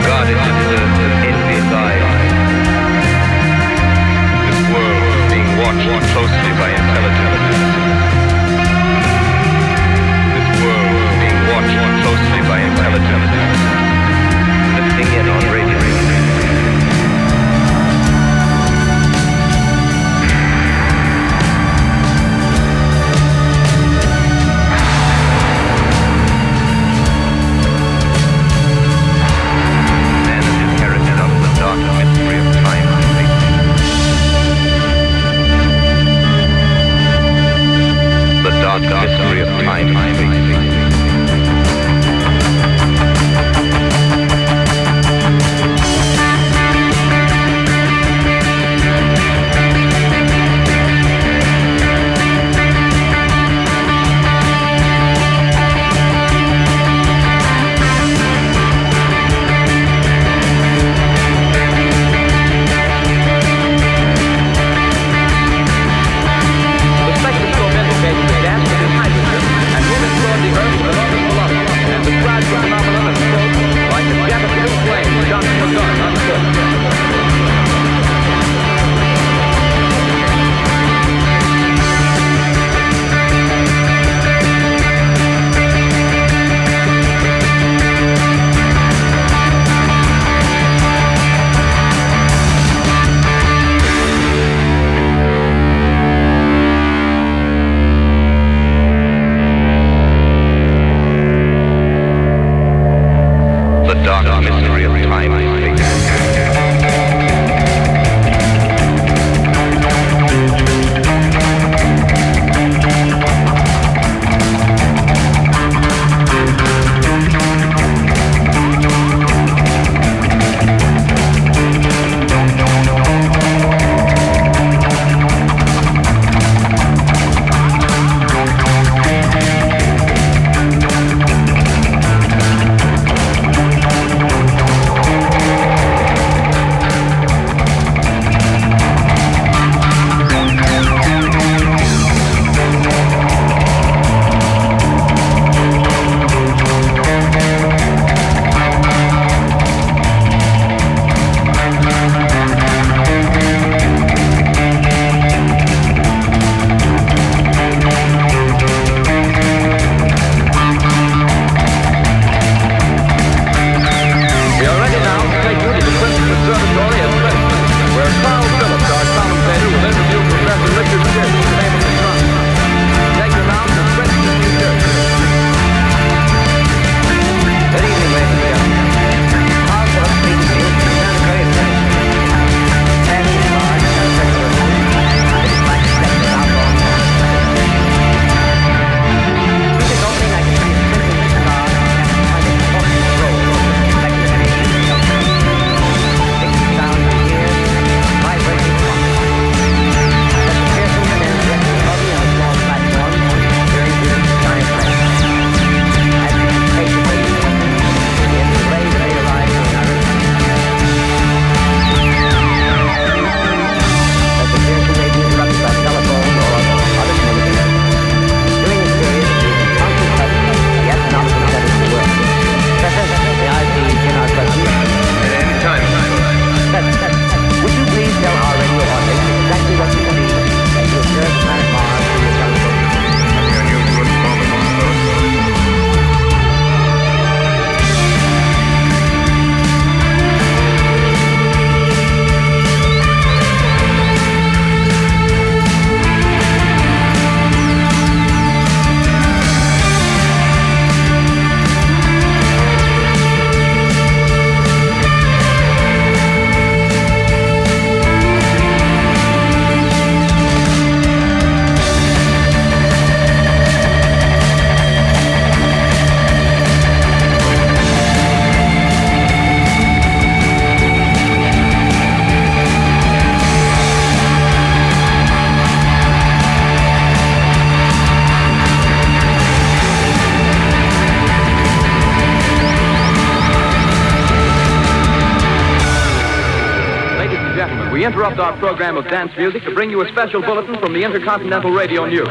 interrupt our program of dance music to bring you a special bulletin from the Intercontinental Radio News.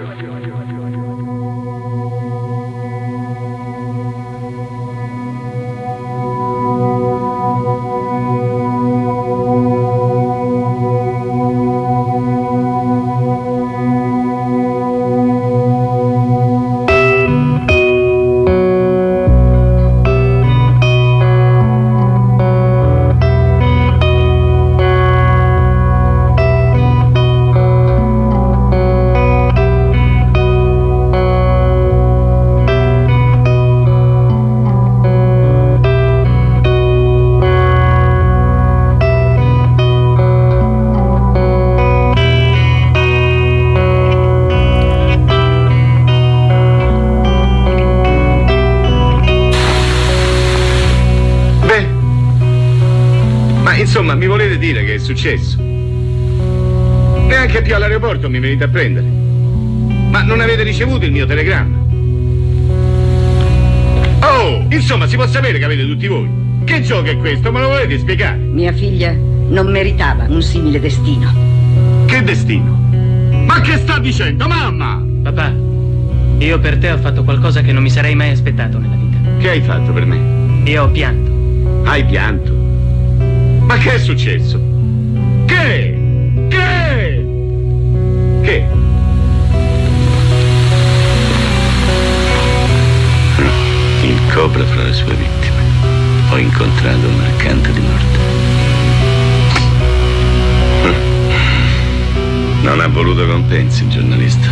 Insomma, mi volete dire che è successo? Neanche più all'aeroporto mi venite a prendere. Ma non avete ricevuto il mio telegramma? Oh, insomma, si può sapere che avete tutti voi. Che gioco è questo? Me lo volete spiegare? Mia figlia non meritava un simile destino. Che destino? Ma che sta dicendo, mamma? Papà, io per te ho fatto qualcosa che non mi sarei mai aspettato nella vita. Che hai fatto per me? Io ho pianto. Hai pianto? Ma che è successo? Che? Il cobra fra le sue vittime. Ho incontrato un mercante di morte. Non ha voluto compensi il giornalista.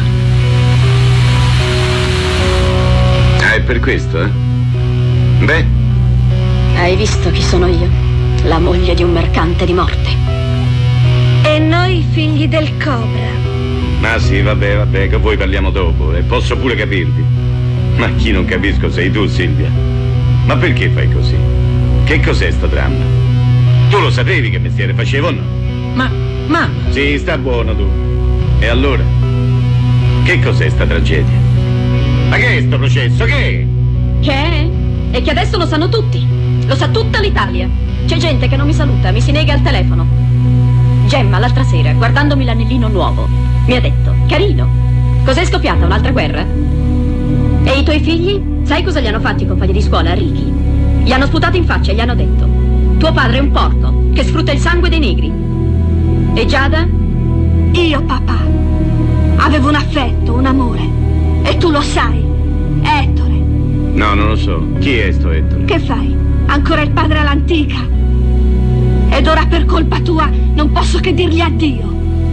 Ah, è per questo, eh? Beh. Hai visto chi sono io? La moglie di un mercante di morte. E noi figli del cobra. Ma sì, vabbè, che voi parliamo dopo e posso pure capirvi. Ma chi non capisco sei tu, Silvia. Ma perché fai così? Che cos'è sta dramma? Tu lo sapevi che mestiere facevo o no? Ma, mamma. Sì, sta buono tu. E allora? Che cos'è sta tragedia? Ma che è sto processo? Che è? Che è? E che adesso lo sanno tutti. Lo sa tutta l'Italia. C'è gente che non mi saluta, mi si nega al telefono. Gemma l'altra sera, guardandomi l'anellino nuovo, mi ha detto: carino, cos'è scoppiata, un'altra guerra? E i tuoi figli? Sai cosa gli hanno fatto i compagni di scuola a Ricky? Gli hanno sputato in faccia e gli hanno detto: tuo padre è un porco che sfrutta il sangue dei negri. E Giada? Io, papà, avevo un affetto, un amore. E tu lo sai, Ettore. No, non lo so. Chi è sto Ettore? Che fai? Ancora il padre all'antica? Ed ora per colpa tua non posso che dirgli addio.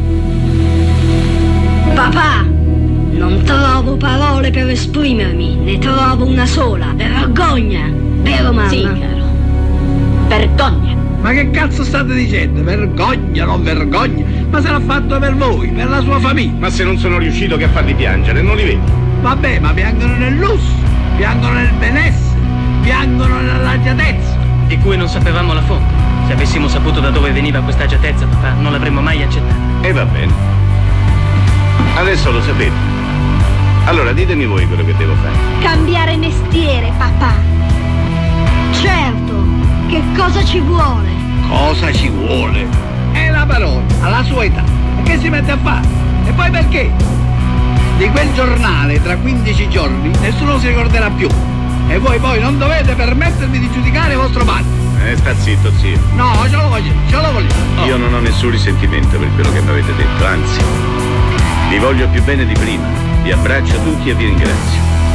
Papà, non trovo parole per esprimermi, ne trovo una sola. Vergogna, vero mamma? Sì, caro. Vergogna. Ma che cazzo state dicendo? Vergogna, non vergogna? Ma se l'ha fatto per voi, per la sua famiglia. Ma se non sono riuscito che a farli piangere, non li vedi? Vabbè, ma piangono nel lusso, piangono nel benessere, piangono nell'agiatezza. Di cui non sapevamo la fonte. Se avessimo saputo da dove veniva questa agiatezza, papà, non l'avremmo mai accettata. E va bene. Adesso lo sapete. Allora ditemi voi quello che devo fare. Cambiare mestiere, papà. Certo, che cosa ci vuole? Cosa ci vuole? È la parola, alla sua età. E che si mette a fare? E poi perché? Di quel giornale tra 15 giorni nessuno si ricorderà più. E voi poi non dovete permettervi di giudicare vostro padre. Sta zitto, zio. No, ce lo voglio. Oh. Io non ho nessun risentimento per quello che mi avete detto, anzi, vi voglio più bene di prima. Vi abbraccio tutti e vi ringrazio.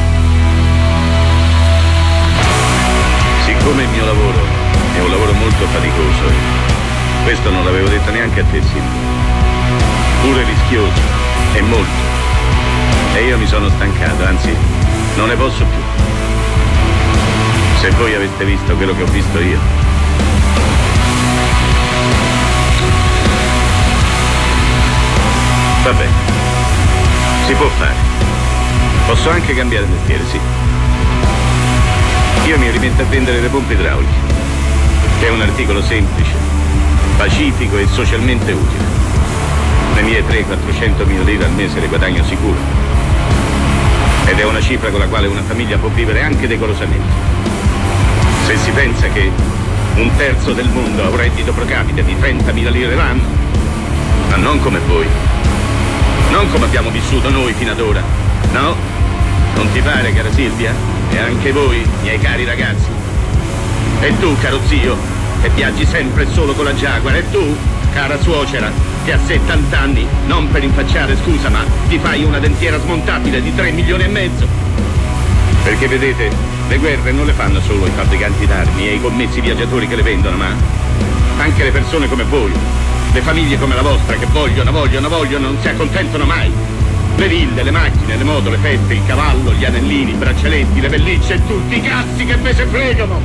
Siccome il mio lavoro è un lavoro molto faticoso, questo non l'avevo detto neanche a te, Silvia, pure rischioso, e molto. E io mi sono stancato, anzi, non ne posso più. Se voi aveste visto quello che ho visto io. Vabbè, si può fare. Posso anche cambiare mestiere, sì. Io mi rimetto a vendere le pompe idrauliche, che è un articolo semplice, pacifico e socialmente utile. Le mie 300-400.000 lire al mese le guadagno sicuro. Ed è una cifra con la quale una famiglia può vivere anche decorosamente. Se si pensa che un terzo del mondo ha un reddito pro capite di 30.000 lire l'anno. Ma non come voi. Non come abbiamo vissuto noi fino ad ora. No? Non ti pare, cara Silvia? E anche voi, miei cari ragazzi? E tu, caro zio, che viaggi sempre solo con la Jaguar? E tu, cara suocera, che a 70 anni, non per rinfacciare, scusa, ma ti fai una dentiera smontabile di 3,5 milioni? Perché vedete, le guerre non le fanno solo i fabbricanti d'armi e i commessi viaggiatori che le vendono, ma anche le persone come voi, le famiglie come la vostra che vogliono, non si accontentano mai. Le ville, le macchine, le moto, le feste, il cavallo, gli anellini, i braccialetti, le pellicce e tutti i cazzi che me se fregano.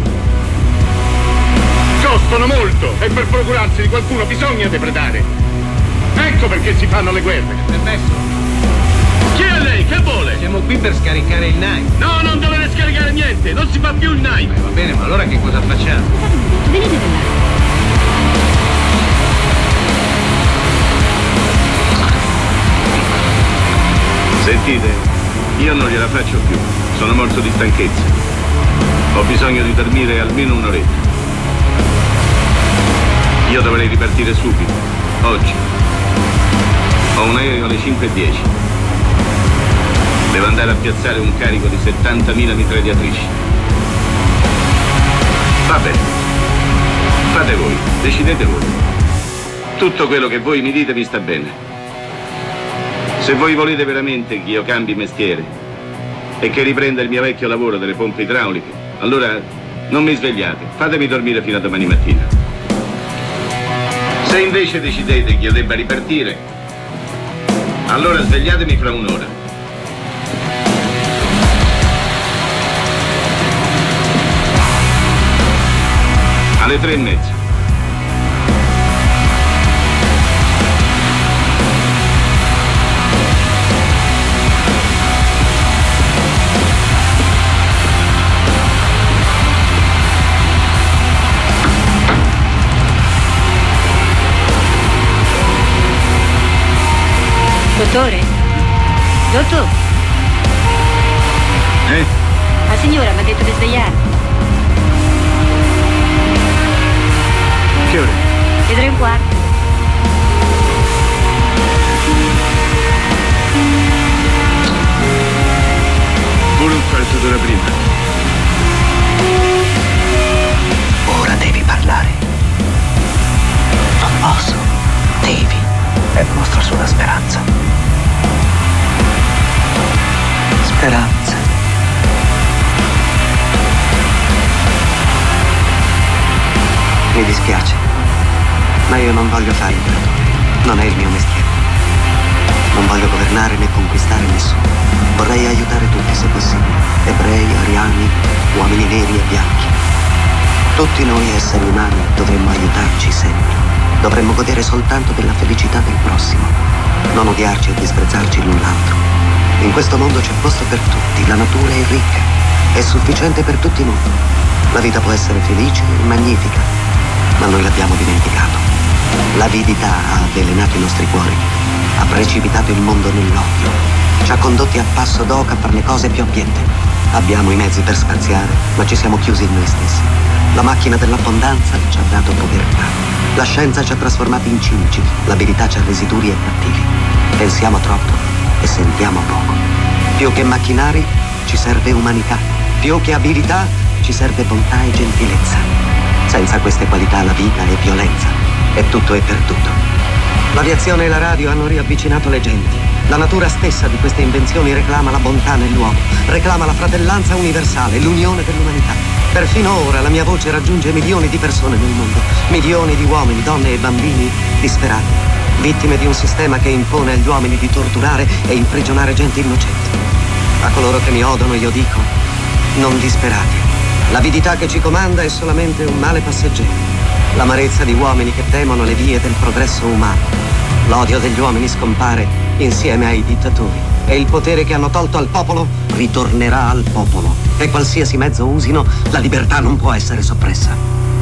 Costano molto e per procurarsi di qualcuno bisogna depredare. Ecco perché si fanno le guerre. Permesso? Chi è lei? Che vuole? Siamo qui per scaricare il knife. No, non dovete scaricare niente, non si fa più il knife. Va bene, ma allora che cosa facciamo? Venite da là. Sentite, io non gliela faccio più, sono morto di stanchezza. Ho bisogno di dormire almeno un'oretta. Io dovrei ripartire subito, oggi. Ho un aereo alle 5:10. Devo andare a piazzare un carico di 70.000 mitragliatrici. Va bene. Fate voi, decidete voi. Tutto quello che voi mi dite mi sta bene. Se voi volete veramente che io cambi mestiere e che riprenda il mio vecchio lavoro delle pompe idrauliche, allora non mi svegliate, fatemi dormire fino a domani mattina. Se invece decidete che io debba ripartire, allora svegliatemi fra un'ora. Alle 3:30. Dottore? Dottor? La signora mi ha detto di svegliare. Che ore? Le 3:15. Pure un quarto d'ora prima. Ora devi parlare. Non posso. Devi. È la nostra sola speranza. Speranza. Mi dispiace, ma io non voglio fare imperatore. Non è il mio mestiere. Non voglio governare né conquistare nessuno. Vorrei aiutare tutti se possibile. Ebrei, ariani, uomini neri e bianchi. Tutti noi esseri umani dovremmo aiutarci sempre. Dovremmo godere soltanto della felicità del prossimo. Non odiarci e disprezzarci l'un l'altro. In questo mondo c'è posto per tutti, la natura è ricca, è sufficiente per tutti noi. La vita può essere felice e magnifica, ma noi l'abbiamo dimenticato. L'avidità ha avvelenato i nostri cuori, ha precipitato il mondo nell'odio, ci ha condotti a passo d'oca per le cose più abbiette. Abbiamo i mezzi per spaziare, ma ci siamo chiusi in noi stessi. La macchina dell'abbondanza ci ha dato povertà. La scienza ci ha trasformati in cinici, l'abilità ci ha resi duri e cattivi. Pensiamo troppo e sentiamo poco. Più che macchinari ci serve umanità, più che abilità ci serve bontà e gentilezza. Senza queste qualità la vita è violenza e tutto è perduto. L'aviazione e la radio hanno riavvicinato le genti. La natura stessa di queste invenzioni reclama la bontà nell'uomo, reclama la fratellanza universale, l'unione dell'umanità. Perfino ora la mia voce raggiunge milioni di persone nel mondo, milioni di uomini, donne e bambini disperati, vittime di un sistema che impone agli uomini di torturare e imprigionare gente innocente. A coloro che mi odono io dico, non disperate. L'avidità che ci comanda è solamente un male passeggero. L'amarezza di uomini che temono le vie del progresso umano. L'odio degli uomini scompare insieme ai dittatori e il potere che hanno tolto al popolo ritornerà al popolo. E qualsiasi mezzo usino, la libertà non può essere soppressa.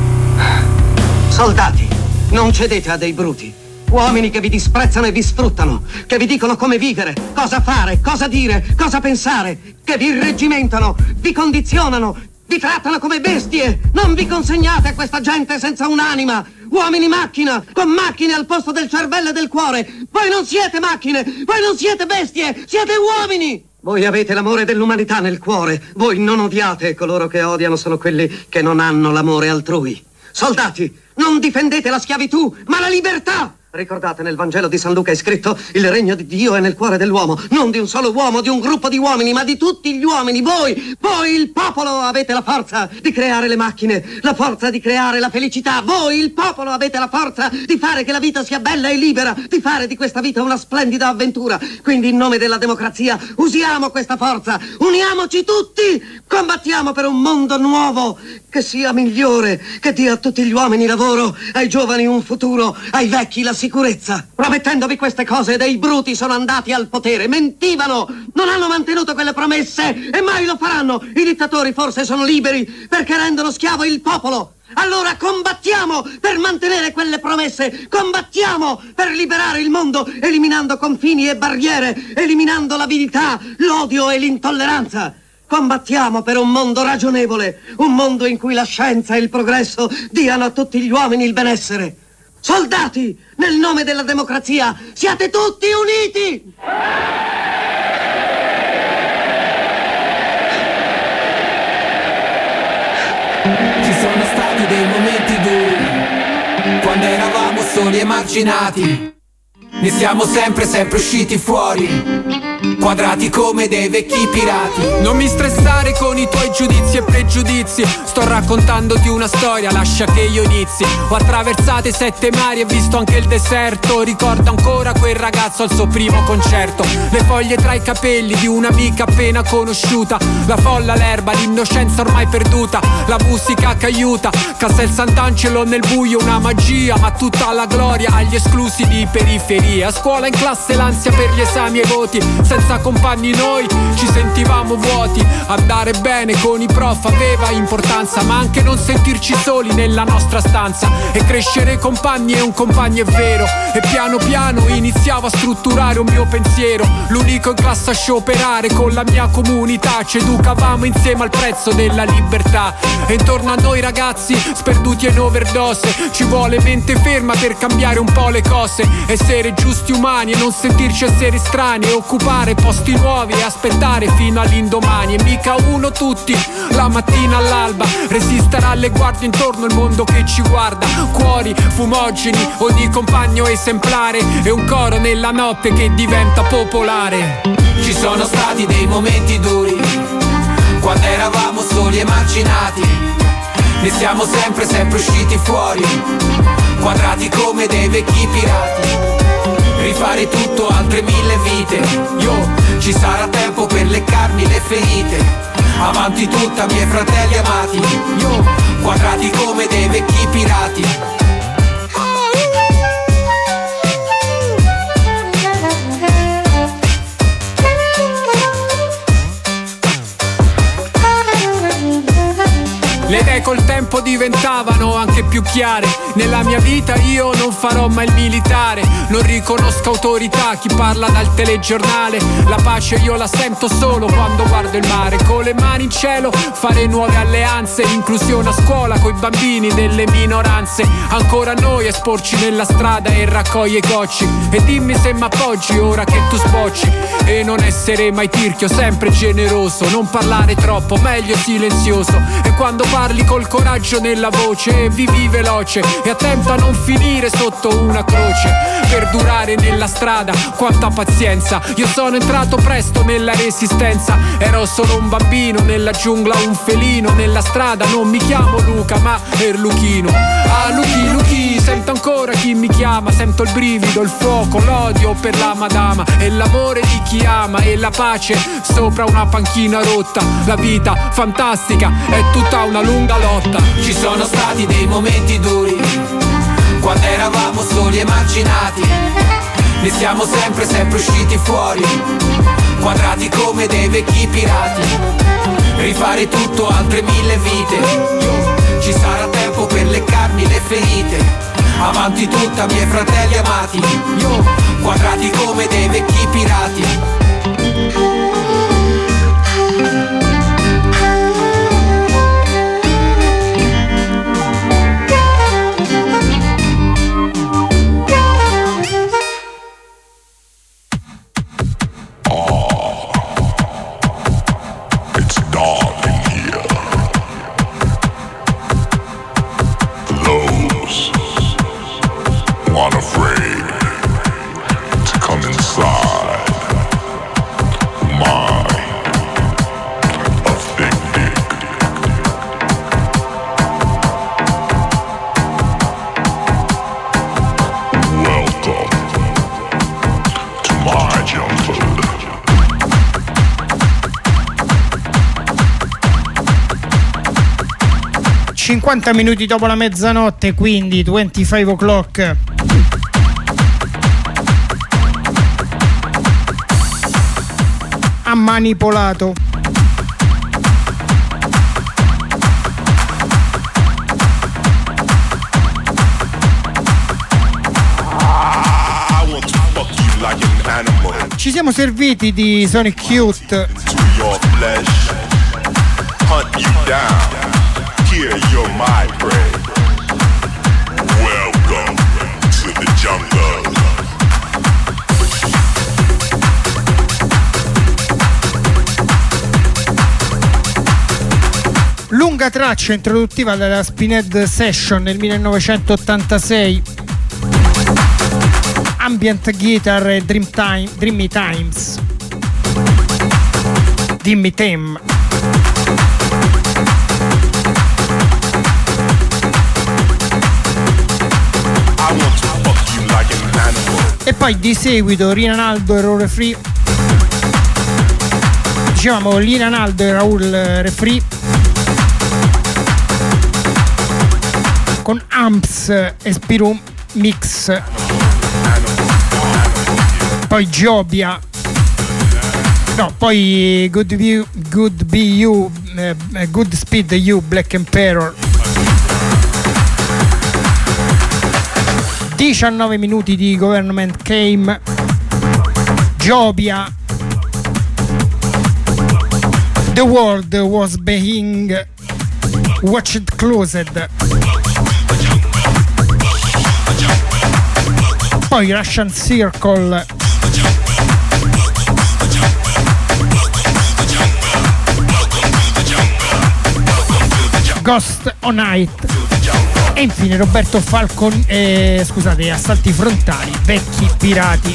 Soldati, non cedete a dei bruti. Uomini che vi disprezzano e vi sfruttano, che vi dicono come vivere, cosa fare, cosa dire, cosa pensare, che vi irreggimentano, vi condizionano, Vi trattano come bestie! Non vi consegnate a questa gente senza un'anima! Uomini macchina, con macchine al posto del cervello e del cuore! Voi non siete macchine! Voi non siete bestie! Siete uomini! Voi avete l'amore dell'umanità nel cuore. Voi non odiate, coloro che odiano sono quelli che non hanno l'amore altrui. Soldati, non difendete la schiavitù, ma la libertà! Ricordate, nel Vangelo di San Luca è scritto: il regno di Dio è nel cuore dell'uomo, non di un solo uomo, di un gruppo di uomini, ma di tutti gli uomini. Voi, il popolo, avete la forza di creare le macchine, la forza di creare la felicità. Voi, il popolo, avete la forza di fare che la vita sia bella e libera, di fare di questa vita una splendida avventura. Quindi, in nome della democrazia, usiamo questa forza, uniamoci tutti, combattiamo per un mondo nuovo, che sia migliore, che dia a tutti gli uomini lavoro, ai giovani un futuro, ai vecchi la sicurezza. Promettendovi queste cose, dei bruti sono andati al potere, mentivano, non hanno mantenuto quelle promesse e mai lo faranno. I dittatori forse sono liberi perché rendono schiavo il popolo. Allora combattiamo per mantenere quelle promesse, combattiamo per liberare il mondo, eliminando confini e barriere, eliminando l'avidità, l'odio e l'intolleranza. Combattiamo per un mondo ragionevole, un mondo in cui la scienza e il progresso diano a tutti gli uomini il benessere. Soldati, nel nome della democrazia, siate tutti uniti! Ci sono stati dei momenti duri, quando eravamo soli e marginati. Ne siamo sempre usciti fuori, quadrati come dei vecchi pirati. Non mi stressare con i tuoi giudizi e pregiudizi, sto raccontandoti una storia, lascia che io inizi. Ho attraversato 7 mari e visto anche il deserto. Ricordo ancora quel ragazzo al suo primo concerto, le foglie tra i capelli di un'amica appena conosciuta, la folla, l'erba, l'innocenza ormai perduta, la musica che aiuta, Castel Sant'Angelo nel buio, una magia, ma tutta la gloria agli esclusi di periferia. A scuola in classe l'ansia per gli esami e voti, senza compagni noi ci sentivamo vuoti. Andare bene con i prof aveva importanza, ma anche non sentirci soli nella nostra stanza. E crescere compagni e un compagno è vero. E piano piano iniziavo a strutturare un mio pensiero, l'unico in classe a scioperare con la mia comunità. Ci educavamo insieme al prezzo della libertà. E intorno a noi ragazzi sperduti in overdose, ci vuole mente ferma per cambiare un po' le cose. Essere giusti umani e non sentirci esseri strani, e occupare posti nuovi e aspettare fino all'indomani. E mica uno tutti, la mattina all'alba, resistere alle guardie intorno al mondo che ci guarda. Cuori fumogeni, ogni compagno esemplare, e un coro nella notte che diventa popolare. Ci sono stati dei momenti duri, quando eravamo soli e marginati. Ne siamo sempre usciti fuori, quadrati come dei vecchi pirati. Rifare tutto altre 1000 vite, ci sarà tempo per leccarmi le ferite. Avanti tutta miei fratelli amati, quadrati come dei vecchi pirati. Le idee col tempo diventavano anche più chiare. Nella mia vita io non farò mai il militare, non riconosco autorità chi parla dal telegiornale. La pace io la sento solo quando guardo il mare. Con le mani in cielo fare nuove alleanze, inclusione a scuola coi bambini delle minoranze. Ancora noi esporci nella strada e raccoglie gocci. E dimmi se m'appoggi ora che tu sbocci. E non essere mai tirchio, sempre generoso, non parlare troppo, meglio silenzioso. E quando parli col coraggio nella voce e vivi veloce, e attento a non finire sotto una croce. Per durare nella strada, quanta pazienza. Io sono entrato presto nella resistenza, ero solo un bambino nella giungla, un felino nella strada. Non mi chiamo Luca ma Erluchino. Ah Luchi, Luchi, sento ancora chi mi chiama, sento il brivido, il fuoco, l'odio per la madama, e l'amore di chi ama, e la pace sopra una panchina rotta. La vita fantastica è tutta una lunga lotta. Ci sono stati dei momenti duri, quando eravamo soli e marginati. Ne siamo sempre usciti fuori, quadrati come dei vecchi pirati. Rifare tutto altre 1000 vite, ci sarà tempo per leccarmi le ferite. Avanti tutta miei fratelli amati, quadrati come dei vecchi pirati. 50 minuti dopo la mezzanotte, quindi 25 o'clock. Ha manipolato. Ci siamo serviti di Sonic Youth. Hunt you down, here you're my prey. Welcome to the jungle. Lunga traccia introduttiva della Spinhead Session nel 1986. Ambient guitar e Dreamy Times. Dimmi Tem. E poi di seguito Rinaldo e Raul Refri. Dicevamo Rinaldo e Raul Refri con Amps e Spirum Mix. Poi Giobia. No, poi Good Be You, Good Speed You, Black Emperor. 19 minuti di Government Came, Giobia, The World Was Being Watched Closed. Poi Russian Circle, Ghost on Night. E infine Roberto Falcon, scusate, Assalti Frontali, Vecchi Pirati.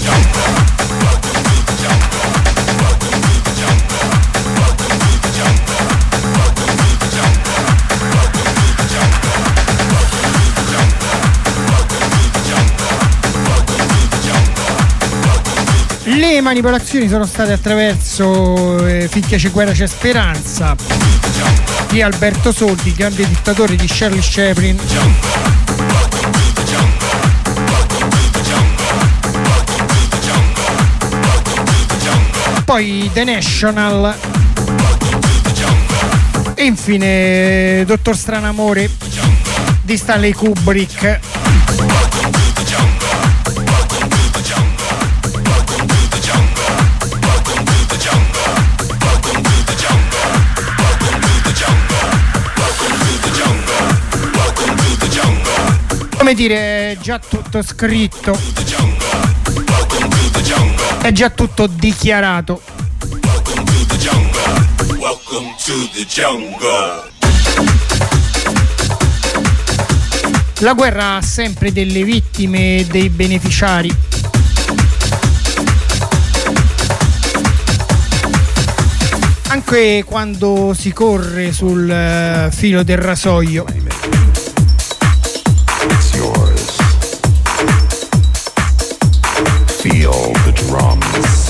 Le manipolazioni sono state attraverso Finché c'è guerra c'è speranza di Alberto Sordi, grande dittatore di Charlie Chaplin. Poi The National e infine Dottor Stranamore di Stanley Kubrick. Come dire, è già tutto scritto, è già tutto dichiarato. La guerra ha sempre delle vittime e dei beneficiari. Anche quando si corre sul filo del rasoio. Feel the drums.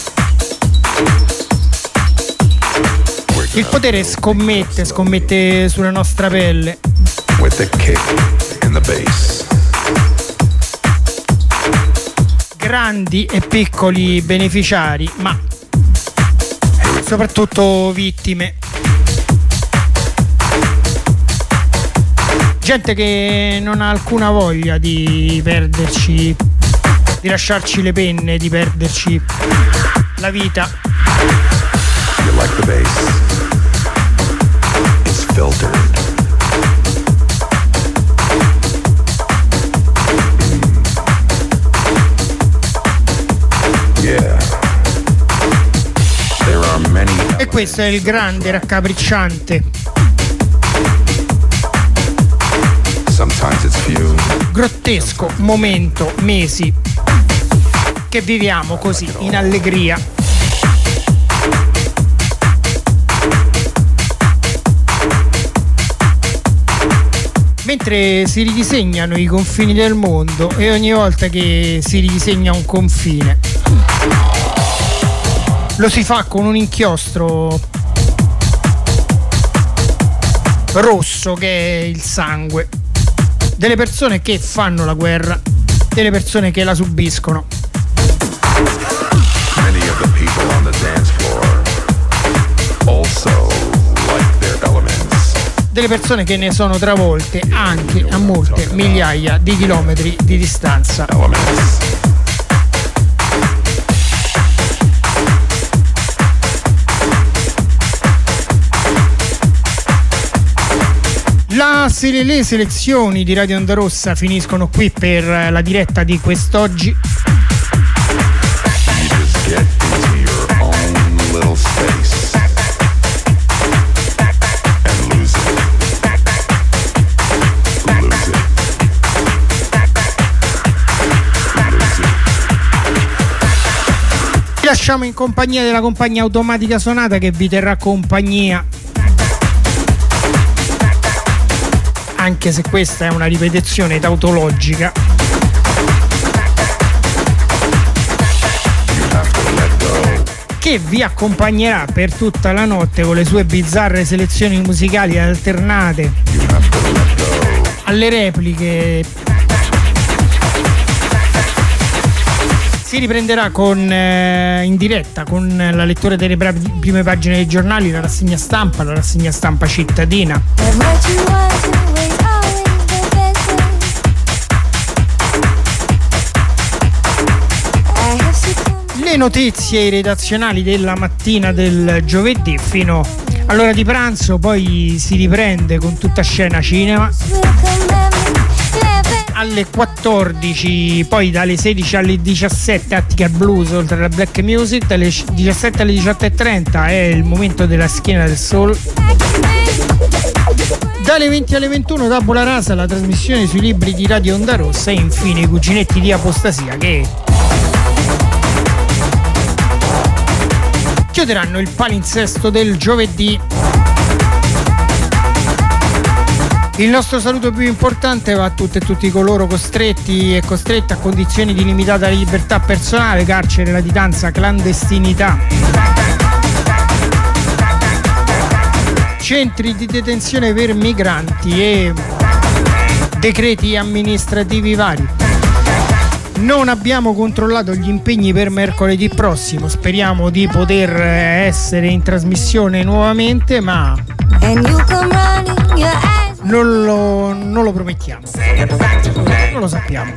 Il potere scommette sulla nostra pelle. With the kick and the bass. Grandi e piccoli beneficiari, ma soprattutto vittime. Gente che non ha alcuna voglia di perderci, di lasciarci le penne, di perderci la vita. You like the bass? It's filtered. Yeah. There are many. E questo è il grande raccapricciante. Sometimes it's few. Grottesco momento, mesi che viviamo così in allegria. Mentre si ridisegnano i confini del mondo e ogni volta che si ridisegna un confine lo si fa con un inchiostro rosso che è il sangue delle persone che fanno la guerra, delle persone che la subiscono. Many of the people on the dance floor also like their elements. Delle persone che ne sono travolte anche a molte migliaia di chilometri di distanza. Le selezioni di Radio Onda Rossa finiscono qui per la diretta di quest'oggi. Vi lasciamo in compagnia della compagnia Automatica Sonata che vi terrà compagnia, anche se questa è una ripetizione tautologica. Che vi accompagnerà per tutta la notte con le sue bizzarre selezioni musicali alternate alle repliche. Si riprenderà in diretta con la lettura delle prime pagine dei giornali, la rassegna stampa cittadina. Le notizie redazionali della mattina del giovedì fino all'ora di pranzo, poi si riprende con tutta scena cinema. Alle 14, poi dalle 16 alle 17 Attica Blues oltre alla Black Music, dalle 17 alle 18:30 è il momento della schiena del soul. Dalle 20 alle 21 Tabula Rasa, la trasmissione sui libri di Radio Onda Rossa, e infine i cuginetti di Apostasia che chiuderanno il palinsesto del giovedì. Il nostro saluto più importante va a tutte e tutti coloro costretti e costrette a condizioni di limitata libertà personale, carcere, latitanza, clandestinità, centri di detenzione per migranti e decreti amministrativi vari. Non abbiamo controllato gli impegni per mercoledì prossimo, speriamo di poter essere in trasmissione nuovamente, ma non lo promettiamo, non lo sappiamo.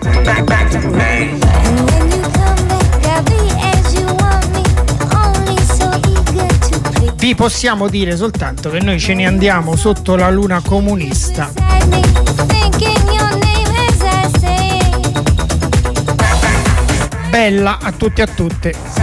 Vi possiamo dire soltanto che noi ce ne andiamo sotto la luna comunista. Bella a tutti e a tutte.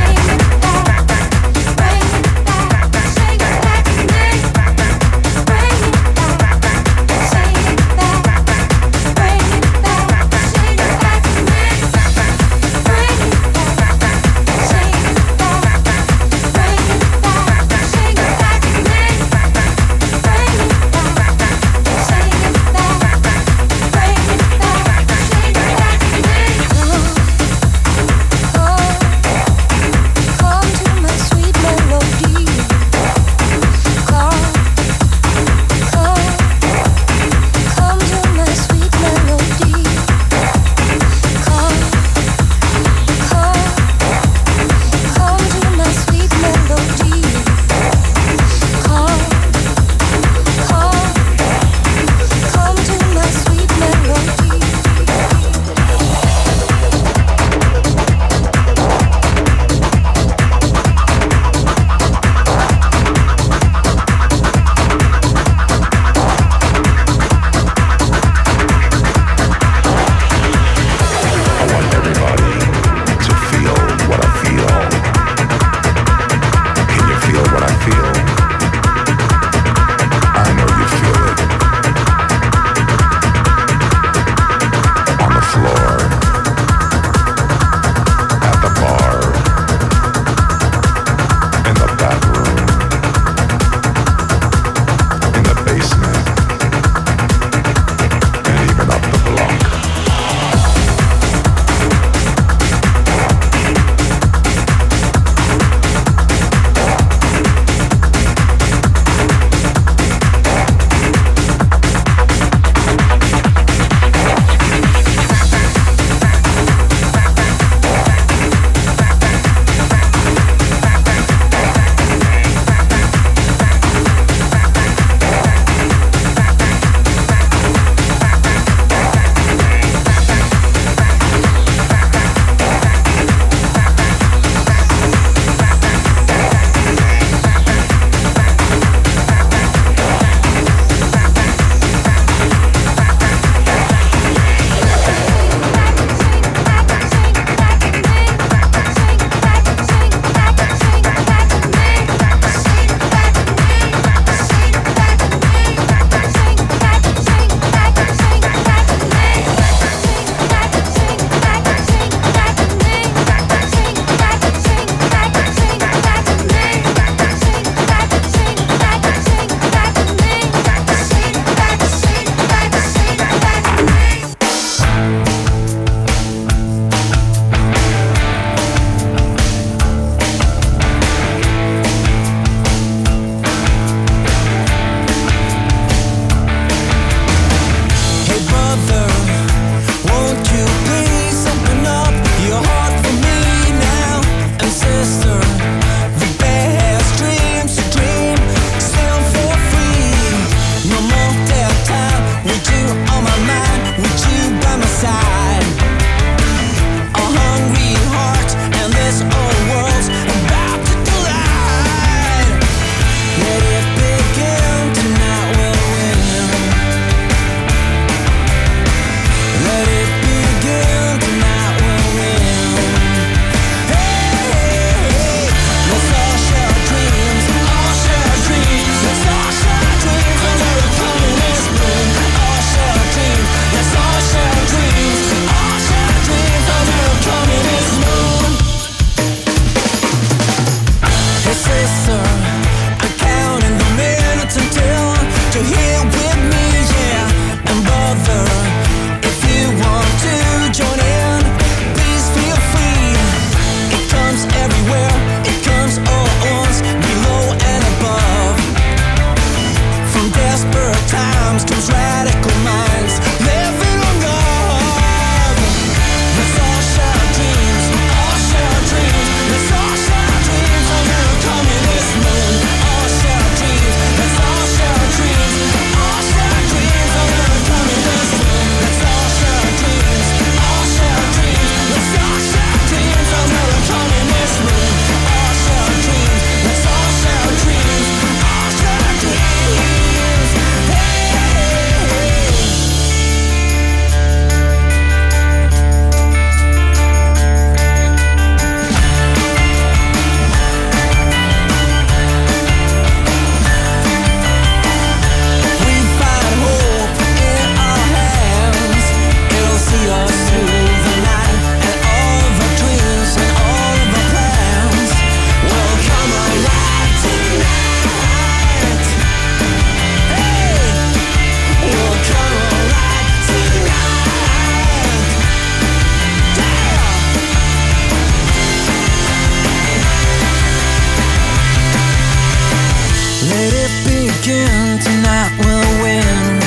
begin, tonight we'll win.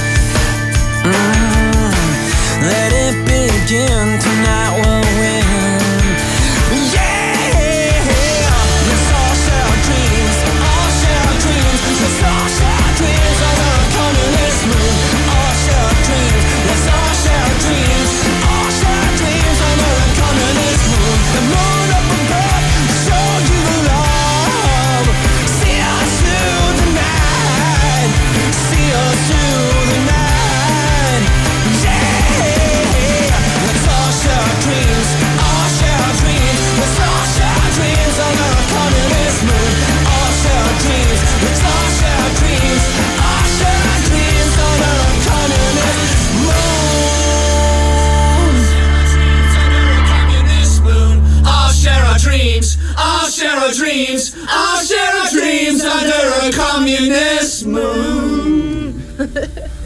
Let it begin, tonight we'll win. Yeah, let's all share our dreams, all share our dreams. Let's all share our dreams under a communist moon. All share our dreams, let's all share our dreams, all share our dreams under a communist moon. The moon up above, show you love. See us through the night, see us through the night. Yeah, let's all share our dreams, all share our dreams. Let's all share our dreams under a communist moon. All share our dreams, let's all share our dreams, all share our dreams under a communist moon. All share our dreams, all share our dreams, all share our dreams under a communist moon.